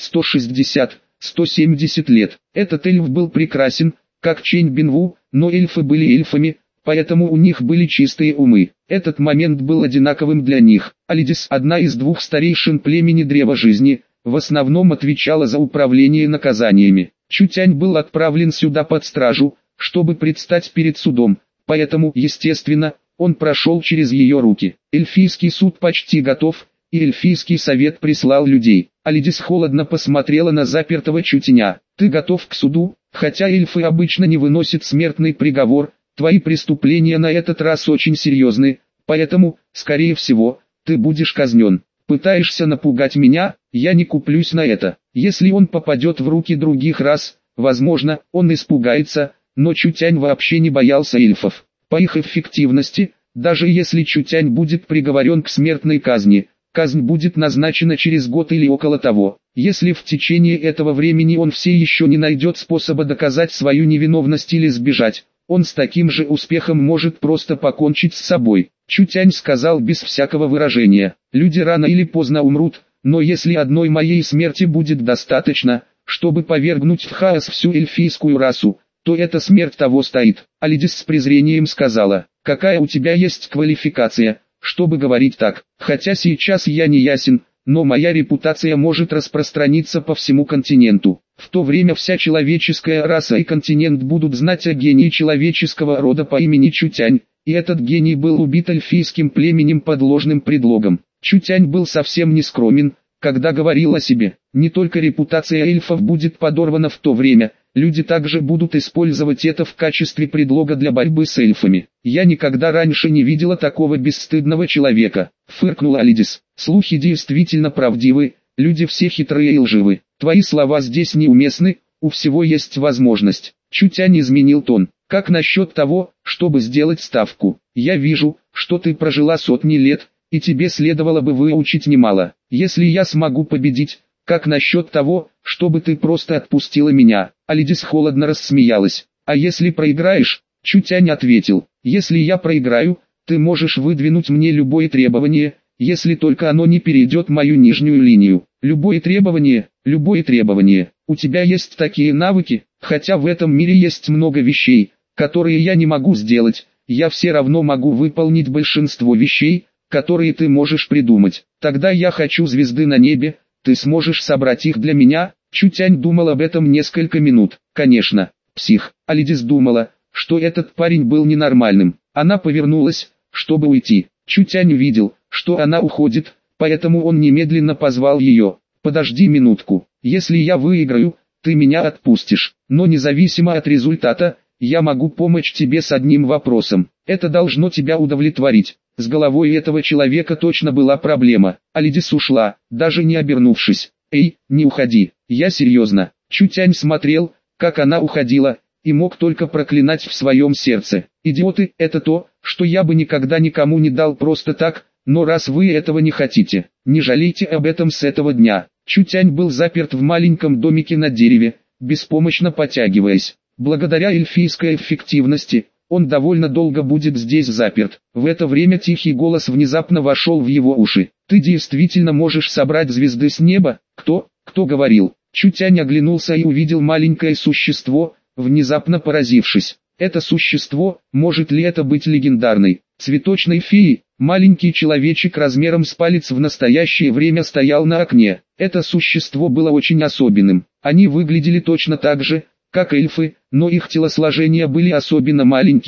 160-170 лет. Этот эльф был прекрасен, как Чэнь Бинву, но эльфы были эльфами, поэтому у них были чистые умы. Этот момент был одинаковым для них. Алидис, одна из двух старейшин племени Древа Жизни, в основном отвечала за управление наказаниями. Чутянь был отправлен сюда под стражу, чтобы предстать перед судом, поэтому, естественно, он прошел через ее руки. Эльфийский суд почти готов, и эльфийский совет прислал людей. Алидис холодно посмотрела на запертого Чутяня. «Ты готов к суду? Хотя эльфы обычно не выносят смертный приговор, твои преступления на этот раз очень серьезны, поэтому, скорее всего, ты будешь казнен. Пытаешься напугать меня, я не куплюсь на это. Если он попадет в руки других рас, возможно, он испугается, но Чутянь вообще не боялся эльфов. По их эффективности, даже если Чутянь будет приговорен к смертной казни, казнь будет назначена через год или около того. Если в течение этого времени он все еще не найдет способа доказать свою невиновность или сбежать, он с таким же успехом может просто покончить с собой. Чутянь сказал без всякого выражения: «Люди рано или поздно умрут, но если одной моей смерти будет достаточно, чтобы повергнуть в хаос всю эльфийскую расу, то эта смерть того стоит». Алидис с презрением сказала: «Какая у тебя есть квалификация, чтобы говорить так? Хотя сейчас я не ясен, но моя репутация может распространиться по всему континенту. В то время вся человеческая раса и континент будут знать о гении человеческого рода по имени Чутянь, и этот гений был убит эльфийским племенем под ложным предлогом». Чутянь был совсем не скромен, когда говорил о себе. Не только репутация эльфов будет подорвана в то время, люди также будут использовать это в качестве предлога для борьбы с эльфами. «Я никогда раньше не видела такого бесстыдного человека», — фыркнула Алидис. «Слухи действительно правдивы, люди все хитрые и лживы. Твои слова здесь неуместны, у всего есть возможность». Чутянь изменил тон. «Как насчет того, чтобы сделать ставку? Я вижу, что ты прожила сотни лет, и тебе следовало бы выучить немало. Если я смогу победить, как насчет того, чтобы ты просто отпустила меня?» Алидис холодно рассмеялась. «А если проиграешь?» Чутянь ответил: «Если я проиграю, ты можешь выдвинуть мне любое требование, если только оно не перейдет мою нижнюю линию». «Любое требование, любое требование. У тебя есть такие навыки, хотя в этом мире есть много вещей, которые я не могу сделать, я все равно могу выполнить большинство вещей, которые ты можешь придумать. Тогда я хочу звезды на небе, ты сможешь собрать их для меня?» Чутянь думал об этом несколько минут. «Конечно, псих». Алидис думала, что этот парень был ненормальным. Она повернулась, чтобы уйти. Чутянь видел, что она уходит, поэтому он немедленно позвал ее. «Подожди минутку, если я выиграю, ты меня отпустишь, но независимо от результата, я могу помочь тебе с одним вопросом. Это должно тебя удовлетворить». С головой этого человека точно была проблема. Алидис ушла, даже не обернувшись. «Эй, не уходи, я серьезно». Чутянь смотрел, как она уходила, и мог только проклинать в своем сердце. «Идиоты, это то, что я бы никогда никому не дал просто так, но раз вы этого не хотите, не жалейте об этом с этого дня». Чутянь был заперт в маленьком домике на дереве, беспомощно потягиваясь. Благодаря эльфийской эффективности, он довольно долго будет здесь заперт. В это время тихий голос внезапно вошел в его уши. «Ты действительно можешь собрать звезды с неба?» «Кто говорил?» Чутянь оглянулся и увидел маленькое существо, внезапно поразившись. Это существо, может ли это быть легендарной цветочной феей? Маленький человечек размером с палец в настоящее время стоял на окне. Это существо было очень особенным. Они выглядели точно так же, как эльфы, но их телосложения были особенно маленькими,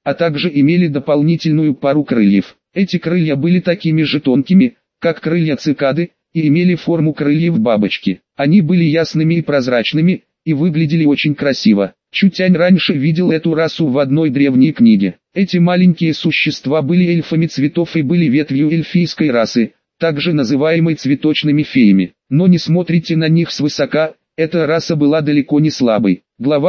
а также имели дополнительную пару крыльев. Эти крылья были такими же тонкими, как крылья цикады, и имели форму крыльев бабочки. Они были ясными и прозрачными, и выглядели очень красиво. Чутянь раньше видел эту расу в одной древней книге. Эти маленькие существа были эльфами цветов и были ветвью эльфийской расы, также называемой цветочными феями. Но не смотрите на них свысока, эта раса была далеко не слабой. Глава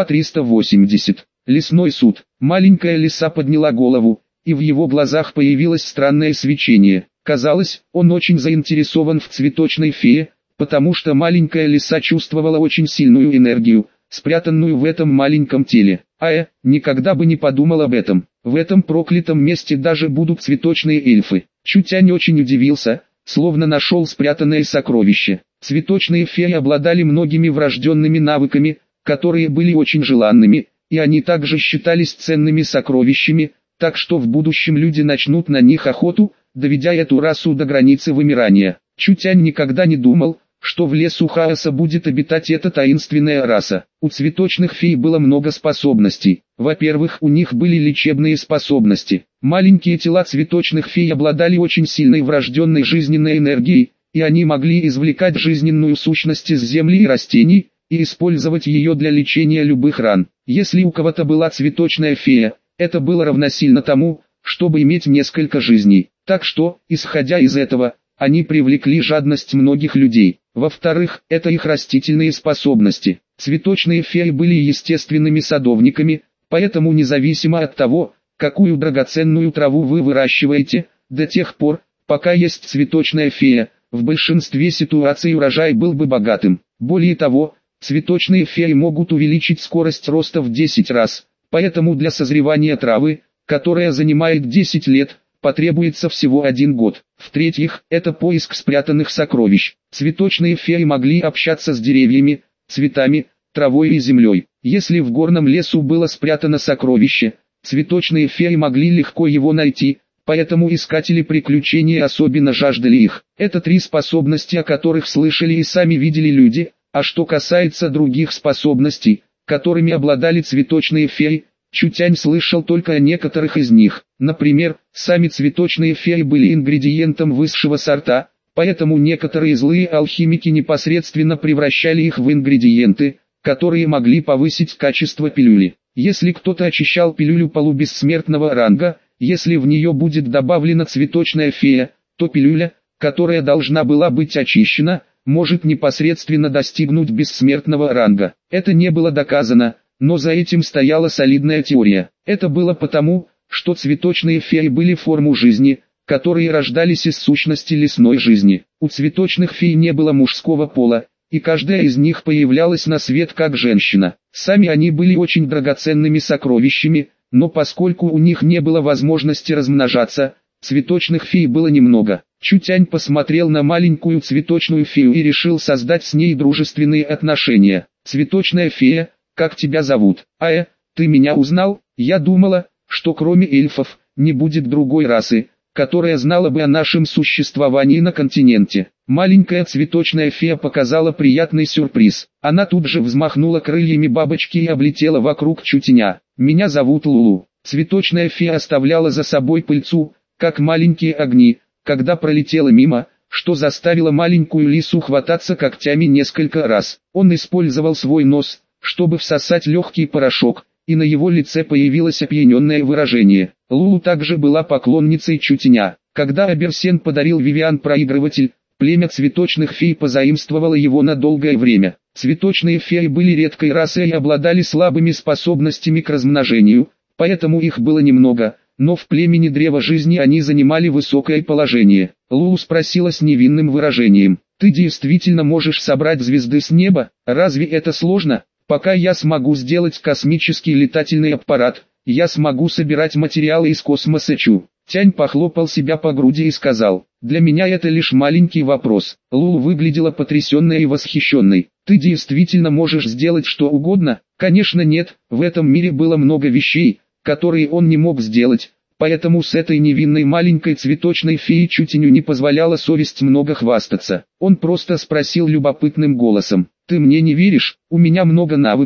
380. Лесной суд. Маленькая лиса подняла голову, и в его глазах появилось странное свечение. Казалось, он очень заинтересован в цветочной фее, потому что маленькая лиса чувствовала очень сильную энергию, спрятанную в этом маленьком теле. Никогда бы не подумал об этом. В этом проклятом месте даже будут цветочные эльфы. Чутянь очень удивился, словно нашел спрятанное сокровище. Цветочные феи обладали многими врожденными навыками, которые были очень желанными, и они также считались ценными сокровищами, так что в будущем люди начнут на них охоту, доведя эту расу до границы вымирания. Чутянь никогда не думал, что в лесу хаоса будет обитать эта таинственная раса. У цветочных фей было много способностей. Во-первых, у них были лечебные способности. Маленькие тела цветочных фей обладали очень сильной врожденной жизненной энергией, и они могли извлекать жизненную сущность из земли и растений, и использовать ее для лечения любых ран. Если у кого-то была цветочная фея, это было равносильно тому, чтобы иметь несколько жизней. Так что, исходя из этого, они привлекли жадность многих людей. Во-вторых, это их растительные способности. Цветочные феи были естественными садовниками, поэтому независимо от того, какую драгоценную траву вы выращиваете, до тех пор, пока есть цветочная фея, в большинстве ситуаций урожай был бы богатым. Более того, цветочные феи могут увеличить скорость роста в 10 раз, поэтому для созревания травы, которая занимает 10 лет, потребуется всего 1 год. В-третьих, это поиск спрятанных сокровищ. Цветочные феи могли общаться с деревьями, цветами, травой и землей. Если в горном лесу было спрятано сокровище, цветочные феи могли легко его найти, поэтому искатели приключений особенно жаждали их. Это 3 способности, о которых слышали и сами видели люди, а что касается других способностей, которыми обладали цветочные феи, Чутянь слышал только о некоторых из них. Например, сами цветочные феи были ингредиентом высшего сорта, поэтому некоторые злые алхимики непосредственно превращали их в ингредиенты, которые могли повысить качество пилюли. Если кто-то очищал пилюлю полубессмертного ранга, если в нее будет добавлена цветочная фея, то пилюля, которая должна была быть очищена, может непосредственно достигнуть бессмертного ранга. Это не было доказано, но за этим стояла солидная теория. Это было потому, что цветочные феи были форму жизни, которые рождались из сущности лесной жизни. У цветочных фей не было мужского пола, и каждая из них появлялась на свет как женщина. Сами они были очень драгоценными сокровищами, но поскольку у них не было возможности размножаться, цветочных фей было немного. Чутянь посмотрел на маленькую цветочную фею и решил создать с ней дружественные отношения. «Цветочная фея, как тебя зовут?» Ты меня узнал? Я думала, что кроме эльфов, не будет другой расы, которая знала бы о нашем существовании на континенте. Маленькая цветочная фея показала приятный сюрприз. Она тут же взмахнула крыльями бабочки и облетела вокруг Чутяня. «Меня зовут Лулу». Цветочная фея оставляла за собой пыльцу, как маленькие огни, когда пролетела мимо, что заставило маленькую лису хвататься когтями несколько раз. Он использовал свой нос, чтобы всосать легкий порошок, и на его лице появилось опьяненное выражение. Лулу также была поклонницей Чутяня. Когда Аберсен подарил Вивиан проигрыватель, племя цветочных фей позаимствовало его на долгое время. Цветочные феи были редкой расой и обладали слабыми способностями к размножению, поэтому их было немного, но в племени Древа Жизни они занимали высокое положение. Лулу спросила с невинным выражением: «Ты действительно можешь собрать звезды с неба? Разве это сложно? Пока я смогу сделать космический летательный аппарат, я смогу собирать материалы из космоса». Чутянь похлопал себя по груди и сказал: «Для меня это лишь маленький вопрос». Лулу выглядела потрясенной и восхищенной. «Ты действительно можешь сделать что угодно?» «Конечно нет, в этом мире было много вещей, которые он не мог сделать, поэтому с этой невинной маленькой цветочной феей Чутяню не позволяла совесть много хвастаться. Он просто спросил любопытным голосом: «Ты мне не веришь? У меня много навыков,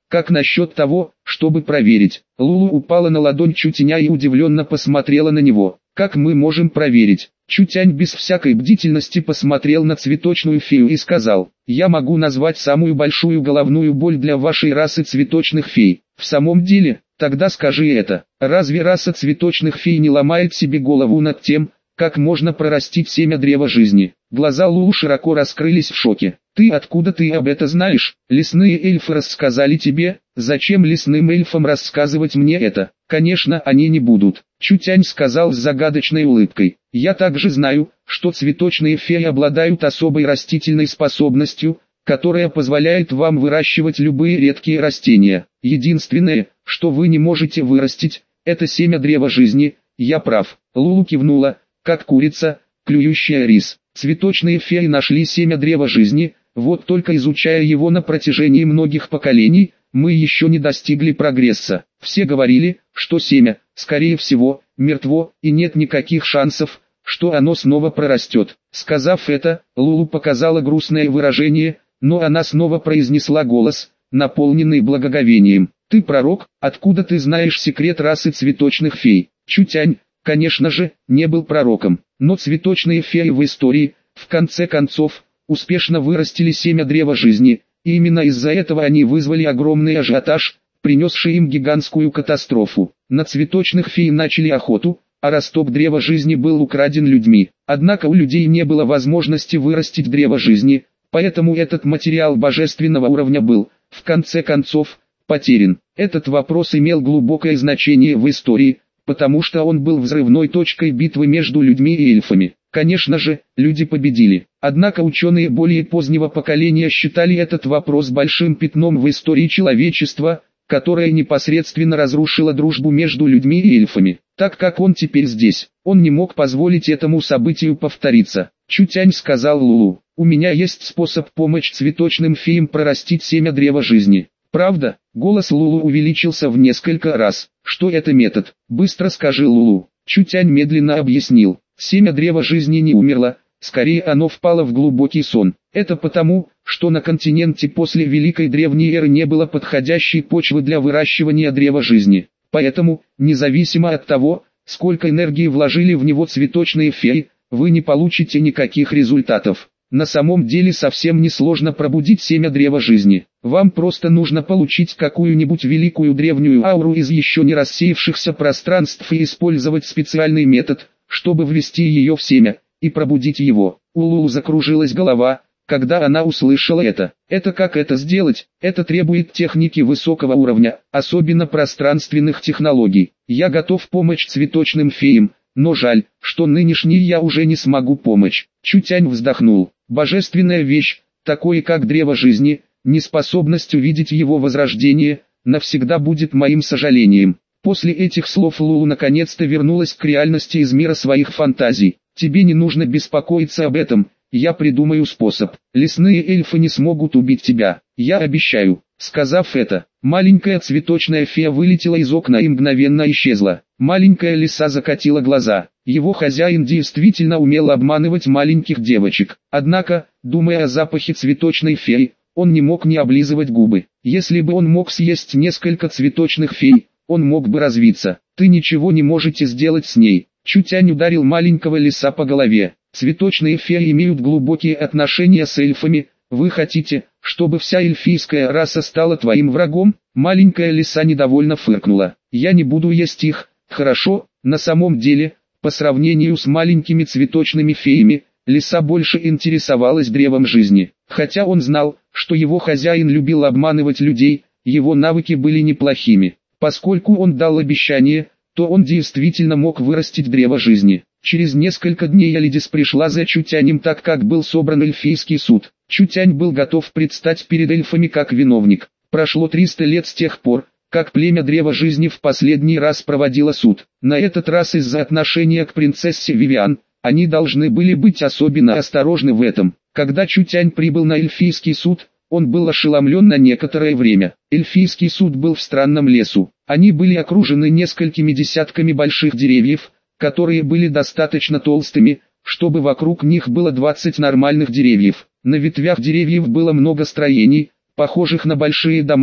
Как насчет того, чтобы проверить? Лулу упала на ладонь Чутяня и удивленно посмотрела на него. Как мы можем проверить? Чутянь без всякой бдительности посмотрел на цветочную фею и сказал: я могу назвать самую большую головную боль для вашей расы цветочных фей. В самом деле, тогда скажи это. Разве раса цветочных фей не ломает себе голову над тем, как можно прорастить семя древа жизни? Глаза Лулу широко раскрылись в шоке. Ты об это знаешь? Лесные эльфы рассказали тебе? Зачем лесным эльфам рассказывать мне это? Конечно, они не будут. Чутянь сказал с загадочной улыбкой. Я также знаю, что цветочные феи обладают особой растительной способностью, которая позволяет вам выращивать любые редкие растения. Единственное, что вы не можете вырастить, это семя древа жизни. Я прав. Лулу кивнула, как курица, клюющая рис. Цветочные феи нашли семя древа жизни, вот только изучая его на протяжении многих поколений, мы еще не достигли прогресса. Все говорили, что семя, скорее всего, мертво, и нет никаких шансов, что оно снова прорастет. Сказав это, Лулу показала грустное выражение, но она снова произнесла голос, наполненный благоговением. Ты пророк, откуда ты знаешь секрет расы цветочных фей? Чутянь, конечно же, не был пророком, но цветочные феи в истории, в конце концов, успешно вырастили семя древа жизни, и именно из-за этого они вызвали огромный ажиотаж, принесший им гигантскую катастрофу. На цветочных фей начали охоту, а росток древа жизни был украден людьми. Однако у людей не было возможности вырастить древо жизни, поэтому этот материал божественного уровня был, в конце концов, потерян. Этот вопрос имел глубокое значение в истории, потому что он был взрывной точкой битвы между людьми и эльфами. Конечно же, люди победили. Однако ученые более позднего поколения считали этот вопрос большим пятном в истории человечества, которое непосредственно разрушило дружбу между людьми и эльфами. Так как он теперь здесь, он не мог позволить этому событию повториться. Чутянь сказал Лулу: у меня есть способ помочь цветочным феям прорастить семя древа жизни. Правда? Голос Лулу увеличился в несколько раз. Что это метод? Быстро скажи, Лулу. Чутянь медленно объяснил. Семя древа жизни не умерло, скорее оно впало в глубокий сон. Это потому, что на континенте после Великой Древней Эры не было подходящей почвы для выращивания древа жизни. Поэтому, независимо от того, сколько энергии вложили в него цветочные феи, вы не получите никаких результатов. На самом деле совсем не сложно пробудить семя древа жизни. Вам просто нужно получить какую-нибудь великую древнюю ауру из еще не рассеявшихся пространств и использовать специальный метод, чтобы ввести ее в семя, и пробудить его. У Лулу закружилась голова, когда она услышала это. Как это сделать? Это требует техники высокого уровня, особенно пространственных технологий. Я готов помочь цветочным феям, но жаль, что нынешней я уже не смогу помочь. Чутянь вздохнул. Божественная вещь, такое как древо жизни, неспособность увидеть его возрождение, навсегда будет моим сожалением. После этих слов Лулу наконец-то вернулась к реальности из мира своих фантазий. Тебе не нужно беспокоиться об этом, я придумаю способ. Лесные эльфы не смогут убить тебя, я обещаю. Сказав это, маленькая цветочная фея вылетела из окна и мгновенно исчезла. Маленькая лиса закатила глаза. Его хозяин действительно умел обманывать маленьких девочек. Однако, думая о запахе цветочной феи, он не мог не облизывать губы. Если бы он мог съесть несколько цветочных фей, он мог бы развиться. Ты ничего не можете сделать с ней. Чутянь ударил маленького лиса по голове. Цветочные феи имеют глубокие отношения с эльфами. Вы хотите, чтобы вся эльфийская раса стала твоим врагом? Маленькая лиса недовольно фыркнула. Я не буду есть их. Хорошо, на самом деле, по сравнению с маленькими цветочными феями, лиса больше интересовалась древом жизни. Хотя он знал, что его хозяин любил обманывать людей, его навыки были неплохими. Поскольку он дал обещание, то он действительно мог вырастить древо жизни. Через несколько дней Алидис пришла за Чутянем, так как был собран эльфийский суд. Чутянь был готов предстать перед эльфами как виновник. Прошло 300 лет с тех пор, как племя древа жизни в последний раз проводило суд. На этот раз из-за отношения к принцессе Вивиан, они должны были быть особенно осторожны в этом. Когда Чутянь прибыл на эльфийский суд, он был ошеломлен на некоторое время. Эльфийский суд был в странном лесу. Они были окружены несколькими десятками больших деревьев, которые были достаточно толстыми, чтобы вокруг них было 20 нормальных деревьев. На ветвях деревьев было много строений, похожих на большие дома,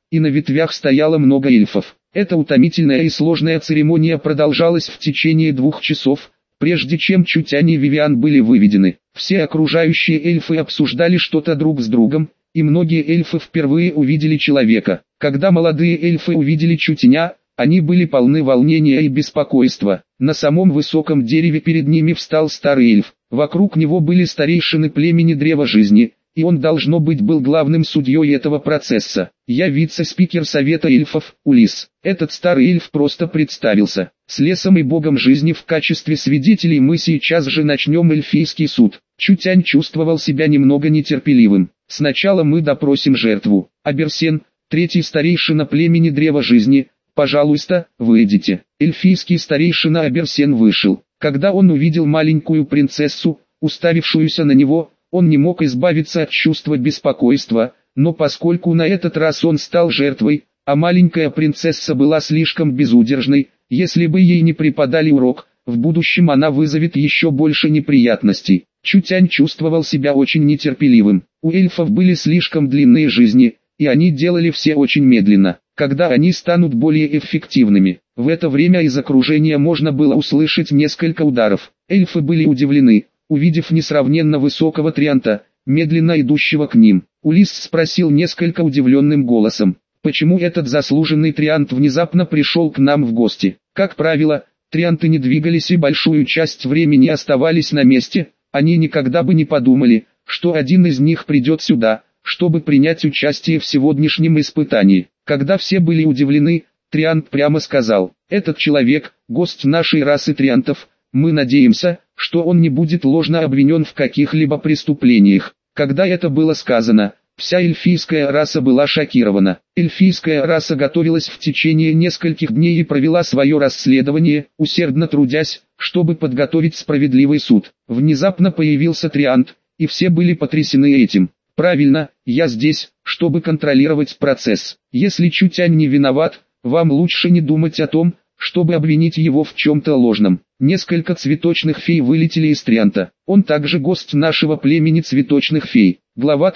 и на ветвях стояло много эльфов. Эта утомительная и сложная церемония продолжалась в течение 2 часов, прежде чем Чутянь и Вивиан были выведены. Все окружающие эльфы обсуждали что-то друг с другом, и многие эльфы впервые увидели человека. Когда молодые эльфы увидели Чутяня, они были полны волнения и беспокойства. На самом высоком дереве перед ними встал старый эльф. Вокруг него были старейшины племени Древа Жизни, и он, должно быть, был главным судьей этого процесса. Я вице-спикер Совета эльфов, Улис. Этот старый эльф просто представился. С лесом и богом жизни в качестве свидетелей мы сейчас же начнем эльфийский суд. Чутянь чувствовал себя немного нетерпеливым. Сначала мы допросим жертву. Аберсен, третий старейшина племени Древа Жизни, пожалуйста, выйдите. Эльфийский старейшина Аберсен вышел. Когда он увидел маленькую принцессу, уставившуюся на него, он не мог избавиться от чувства беспокойства, но поскольку на этот раз он стал жертвой, а маленькая принцесса была слишком безудержной, если бы ей не преподали урок, в будущем она вызовет еще больше неприятностей. Чутянь чувствовал себя очень нетерпеливым. У эльфов были слишком длинные жизни, и они делали все очень медленно. Когда они станут более эффективными? В это время из окружения можно было услышать несколько ударов. Эльфы были удивлены, увидев несравненно высокого трианта, медленно идущего к ним. Улис спросил несколько удивленным голосом, почему этот заслуженный триант внезапно пришел к нам в гости. Как правило, трианты не двигались и большую часть времени оставались на месте, они никогда бы не подумали, что один из них придет сюда, чтобы принять участие в сегодняшнем испытании. Когда все были удивлены, триант прямо сказал, этот человек, гость нашей расы триантов, мы надеемся, что он не будет ложно обвинен в каких-либо преступлениях. Когда это было сказано, вся эльфийская раса была шокирована. Эльфийская раса готовилась в течение нескольких дней и провела свое расследование, усердно трудясь, чтобы подготовить справедливый суд. Внезапно появился триант, и все были потрясены этим. Правильно, я здесь, чтобы контролировать процесс. Если Чутянь не виноват, вам лучше не думать о том, чтобы обвинить его в чем-то ложном. Несколько цветочных фей вылетели из трианта. Он также гость нашего племени цветочных фей. Глава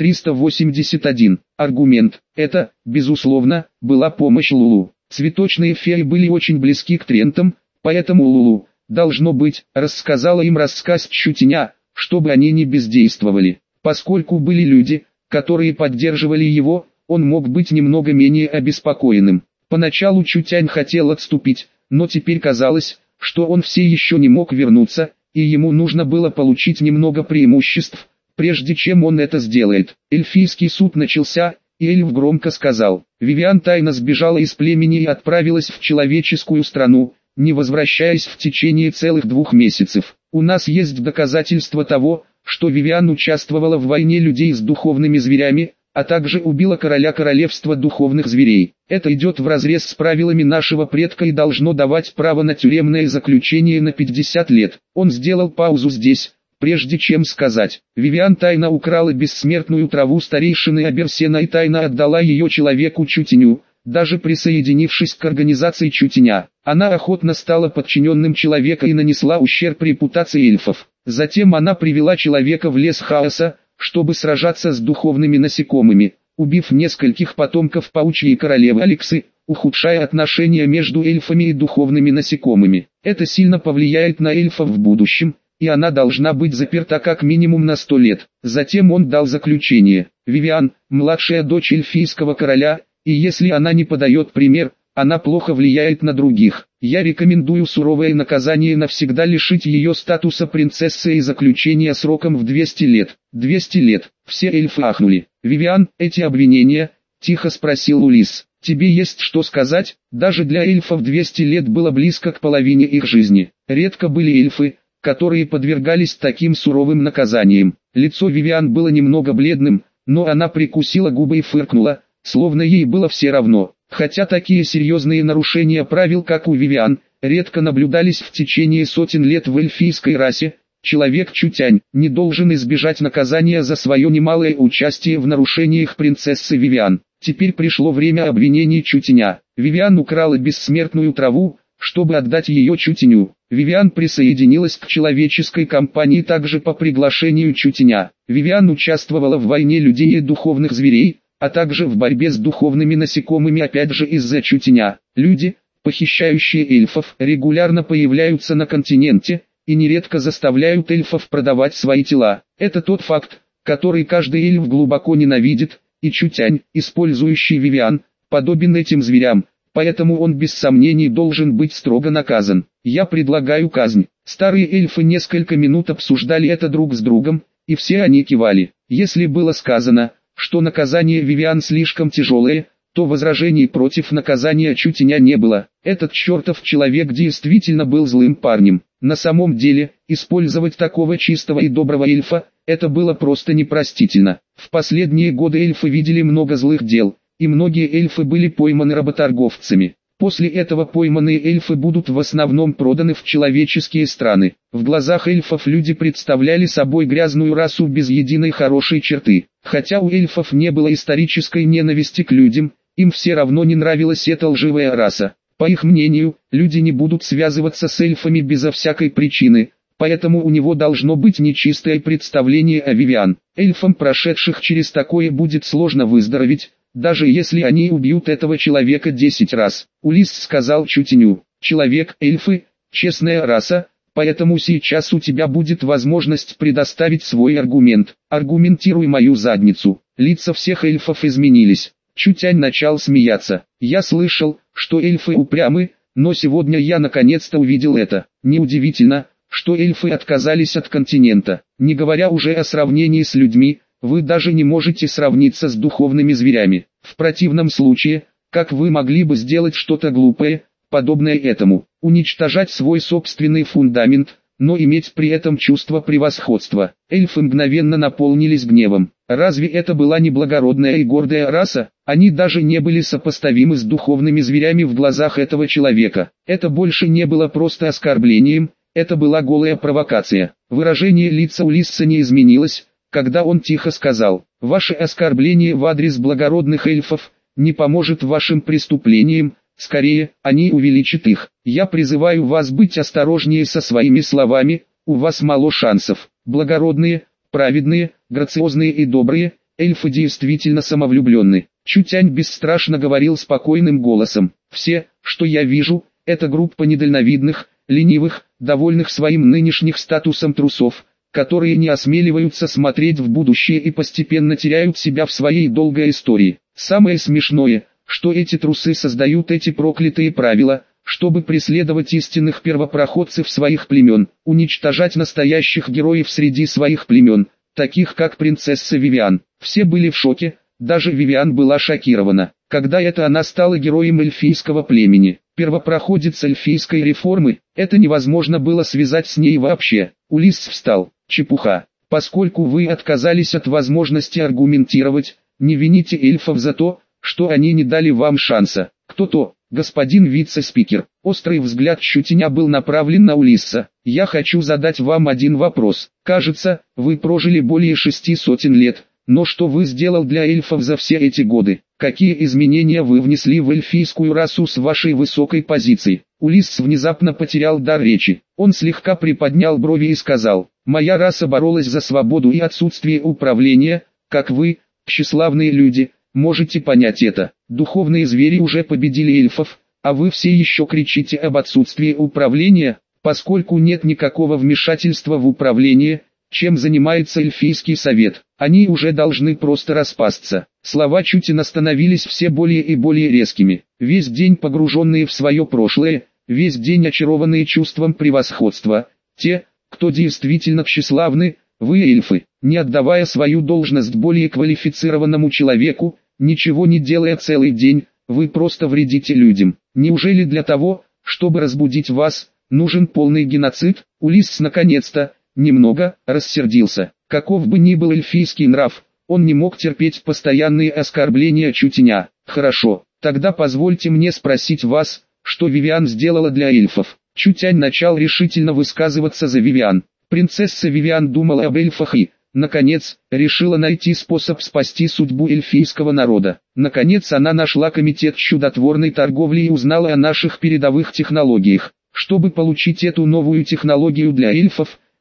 381. Аргумент. Это, безусловно, была помощь Лулу. Цветочные феи были очень близки к триантам, поэтому Лулу, должно быть, рассказала им рассказ Чутяня, чтобы они не бездействовали. Поскольку были люди, которые поддерживали его, он мог быть немного менее обеспокоенным. Поначалу Чутянь хотел отступить, но теперь казалось, что он все еще не мог вернуться, и ему нужно было получить немного преимуществ, прежде чем он это сделает. Эльфийский суд начался, и эльф громко сказал, Вивиан тайно сбежала из племени и отправилась в человеческую страну, не возвращаясь в течение целых 2 месяцев. У нас есть доказательства того, что Вивиан участвовала в войне людей с духовными зверями, а также убила короля королевства духовных зверей. Это идет вразрез с правилами нашего предка и должно давать право на тюремное заключение на 50 лет. Он сделал паузу здесь, прежде чем сказать. Вивиан тайно украла бессмертную траву старейшины Аберсена и тайно отдала ее человеку Чутяню, даже присоединившись к организации Чутяня. Она охотно стала подчиненным человека и нанесла ущерб репутации эльфов. Затем она привела человека в лес хаоса, чтобы сражаться с духовными насекомыми, убив нескольких потомков паучьей королевы Алексы, ухудшая отношения между эльфами и духовными насекомыми. Это сильно повлияет на эльфов в будущем, и она должна быть заперта как минимум на 100 лет. Затем он дал заключение. Вивиан, младшая дочь эльфийского короля, и если она не подает пример, она плохо влияет на других. Я рекомендую суровое наказание навсегда лишить ее статуса принцессы и заключения сроком в 200 лет. 200 лет. Все эльфы ахнули. Вивиан, эти обвинения? Тихо спросил Улис. Тебе есть что сказать? Даже для эльфов 200 лет было близко к половине их жизни. Редко были эльфы, которые подвергались таким суровым наказаниям. Лицо Вивиан было немного бледным, но она прикусила губы и фыркнула, словно ей было все равно. Хотя такие серьезные нарушения правил, как у Вивиан, редко наблюдались в течение сотен лет в эльфийской расе, человек Чутянь не должен избежать наказания за свое немалое участие в нарушениях принцессы Вивиан. Теперь пришло время обвинений Чутяня. Вивиан украла бессмертную траву, чтобы отдать ее Чутяню. Вивиан присоединилась к человеческой компании также по приглашению Чутяня. Вивиан участвовала в войне людей и духовных зверей, а также в борьбе с духовными насекомыми опять же из-за чутья. Люди, похищающие эльфов, регулярно появляются на континенте, и нередко заставляют эльфов продавать свои тела. Это тот факт, который каждый эльф глубоко ненавидит, и Чутянь, использующий Вивиан, подобен этим зверям, поэтому он без сомнений должен быть строго наказан. Я предлагаю казнь. Старые эльфы несколько минут обсуждали это друг с другом, и все они кивали. Если было сказано, что наказание Вивиан слишком тяжелое, то возражений против наказания Чутяня не было. Этот чертов человек действительно был злым парнем. На самом деле, использовать такого чистого и доброго эльфа, это было просто непростительно. В последние годы эльфы видели много злых дел, и многие эльфы были пойманы работорговцами. После этого пойманные эльфы будут в основном проданы в человеческие страны. В глазах эльфов люди представляли собой грязную расу без единой хорошей черты. Хотя у эльфов не было исторической ненависти к людям, им все равно не нравилась эта лживая раса. По их мнению, люди не будут связываться с эльфами безо всякой причины, поэтому у него должно быть нечистое представление о Вивиан. Эльфам, прошедших через такое, будет сложно выздороветь, даже если они убьют этого человека 10 раз. Улисс сказал Чутяню: «Человек, эльфы, честная раса, поэтому сейчас у тебя будет возможность предоставить свой аргумент. Аргументируй мою задницу». Лица всех эльфов изменились. Чутянь начал смеяться. «Я слышал, что эльфы упрямы, но сегодня я наконец-то увидел это. Неудивительно, что эльфы отказались от континента. Не говоря уже о сравнении с людьми, вы даже не можете сравниться с духовными зверями. В противном случае, как вы могли бы сделать что-то глупое, подобное этому, уничтожать свой собственный фундамент, но иметь при этом чувство превосходства?» Эльфы мгновенно наполнились гневом. Разве это была не благородная и гордая раса? Они даже не были сопоставимы с духовными зверями в глазах этого человека. Это больше не было просто оскорблением, это была голая провокация. Выражение лица Улисса не изменилось, когда он тихо сказал: «Ваше оскорбление в адрес благородных эльфов не поможет вашим преступлениям, скорее, они увеличат их. Я призываю вас быть осторожнее со своими словами, у вас мало шансов. Благородные, праведные, грациозные и добрые, эльфы действительно самовлюбленны». Чутянь бесстрашно говорил спокойным голосом: «Все, что я вижу, это группа недальновидных, ленивых, довольных своим нынешним статусом трусов, которые не осмеливаются смотреть в будущее и постепенно теряют себя в своей долгой истории. Самое смешное, что эти трусы создают эти проклятые правила, чтобы преследовать истинных первопроходцев своих племен, уничтожать настоящих героев среди своих племен, таких как принцесса Вивиан». Все были в шоке, даже Вивиан была шокирована. Когда это она стала героем эльфийского племени, первопроходец эльфийской реформы, это невозможно было связать с ней вообще. Улисс встал: «Чепуха. Поскольку вы отказались от возможности аргументировать, не вините эльфов за то, что они не дали вам шанса». «Кто-то, господин вице-спикер». Острый взгляд Чутяня был направлен на Улисса. «Я хочу задать вам один вопрос. Кажется, вы прожили более 600 лет, но что вы сделал для эльфов за все эти годы? Какие изменения вы внесли в эльфийскую расу с вашей высокой позиции?» Улисс внезапно потерял дар речи. Он слегка приподнял брови и сказал: «Моя раса боролась за свободу и отсутствие управления, как вы, тщеславные люди, можете понять это. Духовные звери уже победили эльфов, а вы все еще кричите об отсутствии управления, поскольку нет никакого вмешательства в управление, чем занимается эльфийский совет. Они уже должны просто распасться». Слова Чутяня становились все более и более резкими. Весь день погруженные в свое прошлое, весь день очарованные чувством превосходства, те, кто действительно тщеславны, вы эльфы, не отдавая свою должность более квалифицированному человеку, ничего не делая целый день, вы просто вредите людям. Неужели для того, чтобы разбудить вас, нужен полный геноцид?» Улисс наконец-то, немного, рассердился. Каков бы ни был эльфийский нрав, он не мог терпеть постоянные оскорбления Чутяня. «Хорошо, тогда позвольте мне спросить вас, что Вивиан сделала для эльфов». Чутянь начал решительно высказываться за Вивиан. Принцесса Вивиан думала об эльфах и, наконец, решила найти способ спасти судьбу эльфийского народа. Наконец она нашла комитет чудотворной торговли и узнала о наших передовых технологиях. Чтобы получить эту новую технологию для эльфов,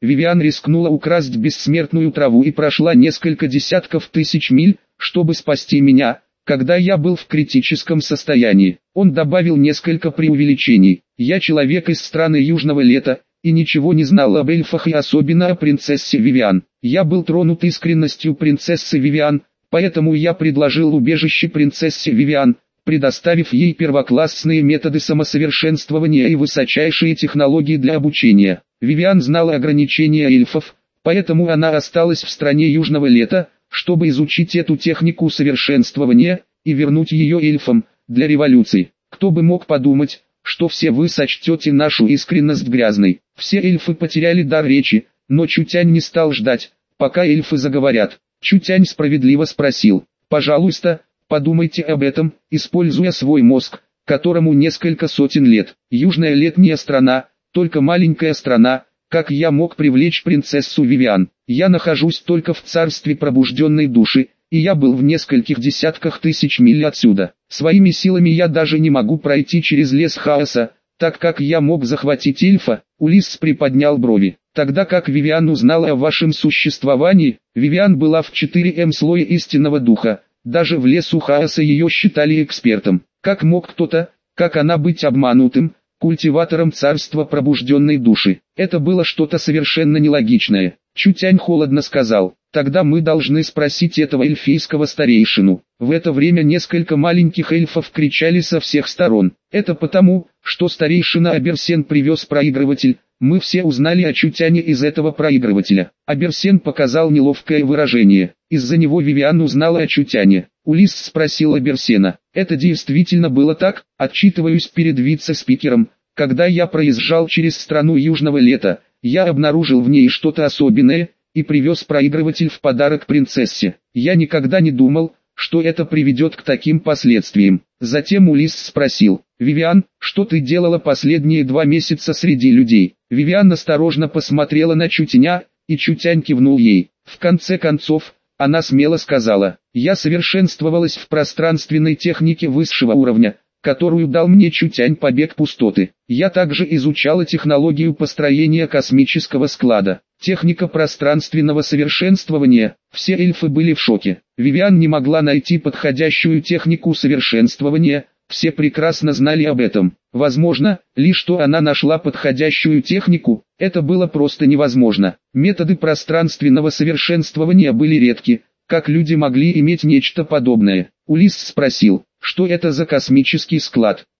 Вивиан рискнула украсть бессмертную траву и прошла несколько десятков тысяч миль, чтобы спасти меня, когда я был в критическом состоянии. Он добавил несколько преувеличений. Я человек из страны Южного Лета, и ничего не знал об эльфах и особенно о принцессе Вивиан. Я был тронут искренностью принцессы Вивиан, поэтому я предложил убежище принцессе Вивиан, предоставив ей первоклассные методы самосовершенствования и высочайшие технологии для обучения. Вивиан знала ограничения эльфов, поэтому она осталась в стране Южного Лета, чтобы изучить эту технику совершенствования и вернуть ее эльфам для революции. Кто бы мог подумать, что все вы сочтете нашу искренность грязной. Все эльфы потеряли дар речи, но Чутянь не стал ждать, пока эльфы заговорят. Чутянь справедливо спросил: «Пожалуйста, подумайте об этом, используя свой мозг, которому несколько сотен лет. Южная летняя страна, только маленькая страна. Как я мог привлечь принцессу Вивиан? Я нахожусь только в царстве пробужденной души, и я был в нескольких десятках тысяч миль отсюда. Своими силами я даже не могу пройти через лес хаоса, так как я мог захватить эльфа». Улисс приподнял брови. «Тогда как Вивиан узнала о вашем существовании?» Вивиан была в 4М слое истинного духа, даже в лесу хаоса ее считали экспертом. Как мог кто-то, как она, быть обманутым культиватором царства пробужденной души? Это было что-то совершенно нелогичное. Чутянь холодно сказал: «Тогда мы должны спросить этого эльфийского старейшину». В это время несколько маленьких эльфов кричали со всех сторон. «Это потому, что старейшина Аберсен привез проигрыватель. Мы все узнали о Чутяне из этого проигрывателя». Аберсен показал неловкое выражение. Из-за него Вивиан узнала о Чутяне. Улисс спросил Аберсена: «Это действительно было так?» «Отчитываюсь перед вице-спикером. Когда я проезжал через страну Южного Лета, я обнаружил в ней что-то особенное и привез проигрыватель в подарок принцессе. Я никогда не думал, что это приведет к таким последствиям». Затем Улисс спросил: «Вивиан, что ты делала последние 2 месяца среди людей?» Вивиан осторожно посмотрела на Чутяня, и Чутянь кивнул ей. В конце концов, она смело сказала: «Я совершенствовалась в пространственной технике высшего уровня, которую дал мне Чутянь побег пустоты. Я также изучала технологию построения космического склада, техника пространственного совершенствования». Все эльфы были в шоке. Вивиан не могла найти подходящую технику совершенствования, все прекрасно знали об этом. Возможно, лишь что она нашла подходящую технику, это было просто невозможно. Методы пространственного совершенствования были редки, как люди могли иметь нечто подобное. Улисс спросил: «Что это за космический склад?»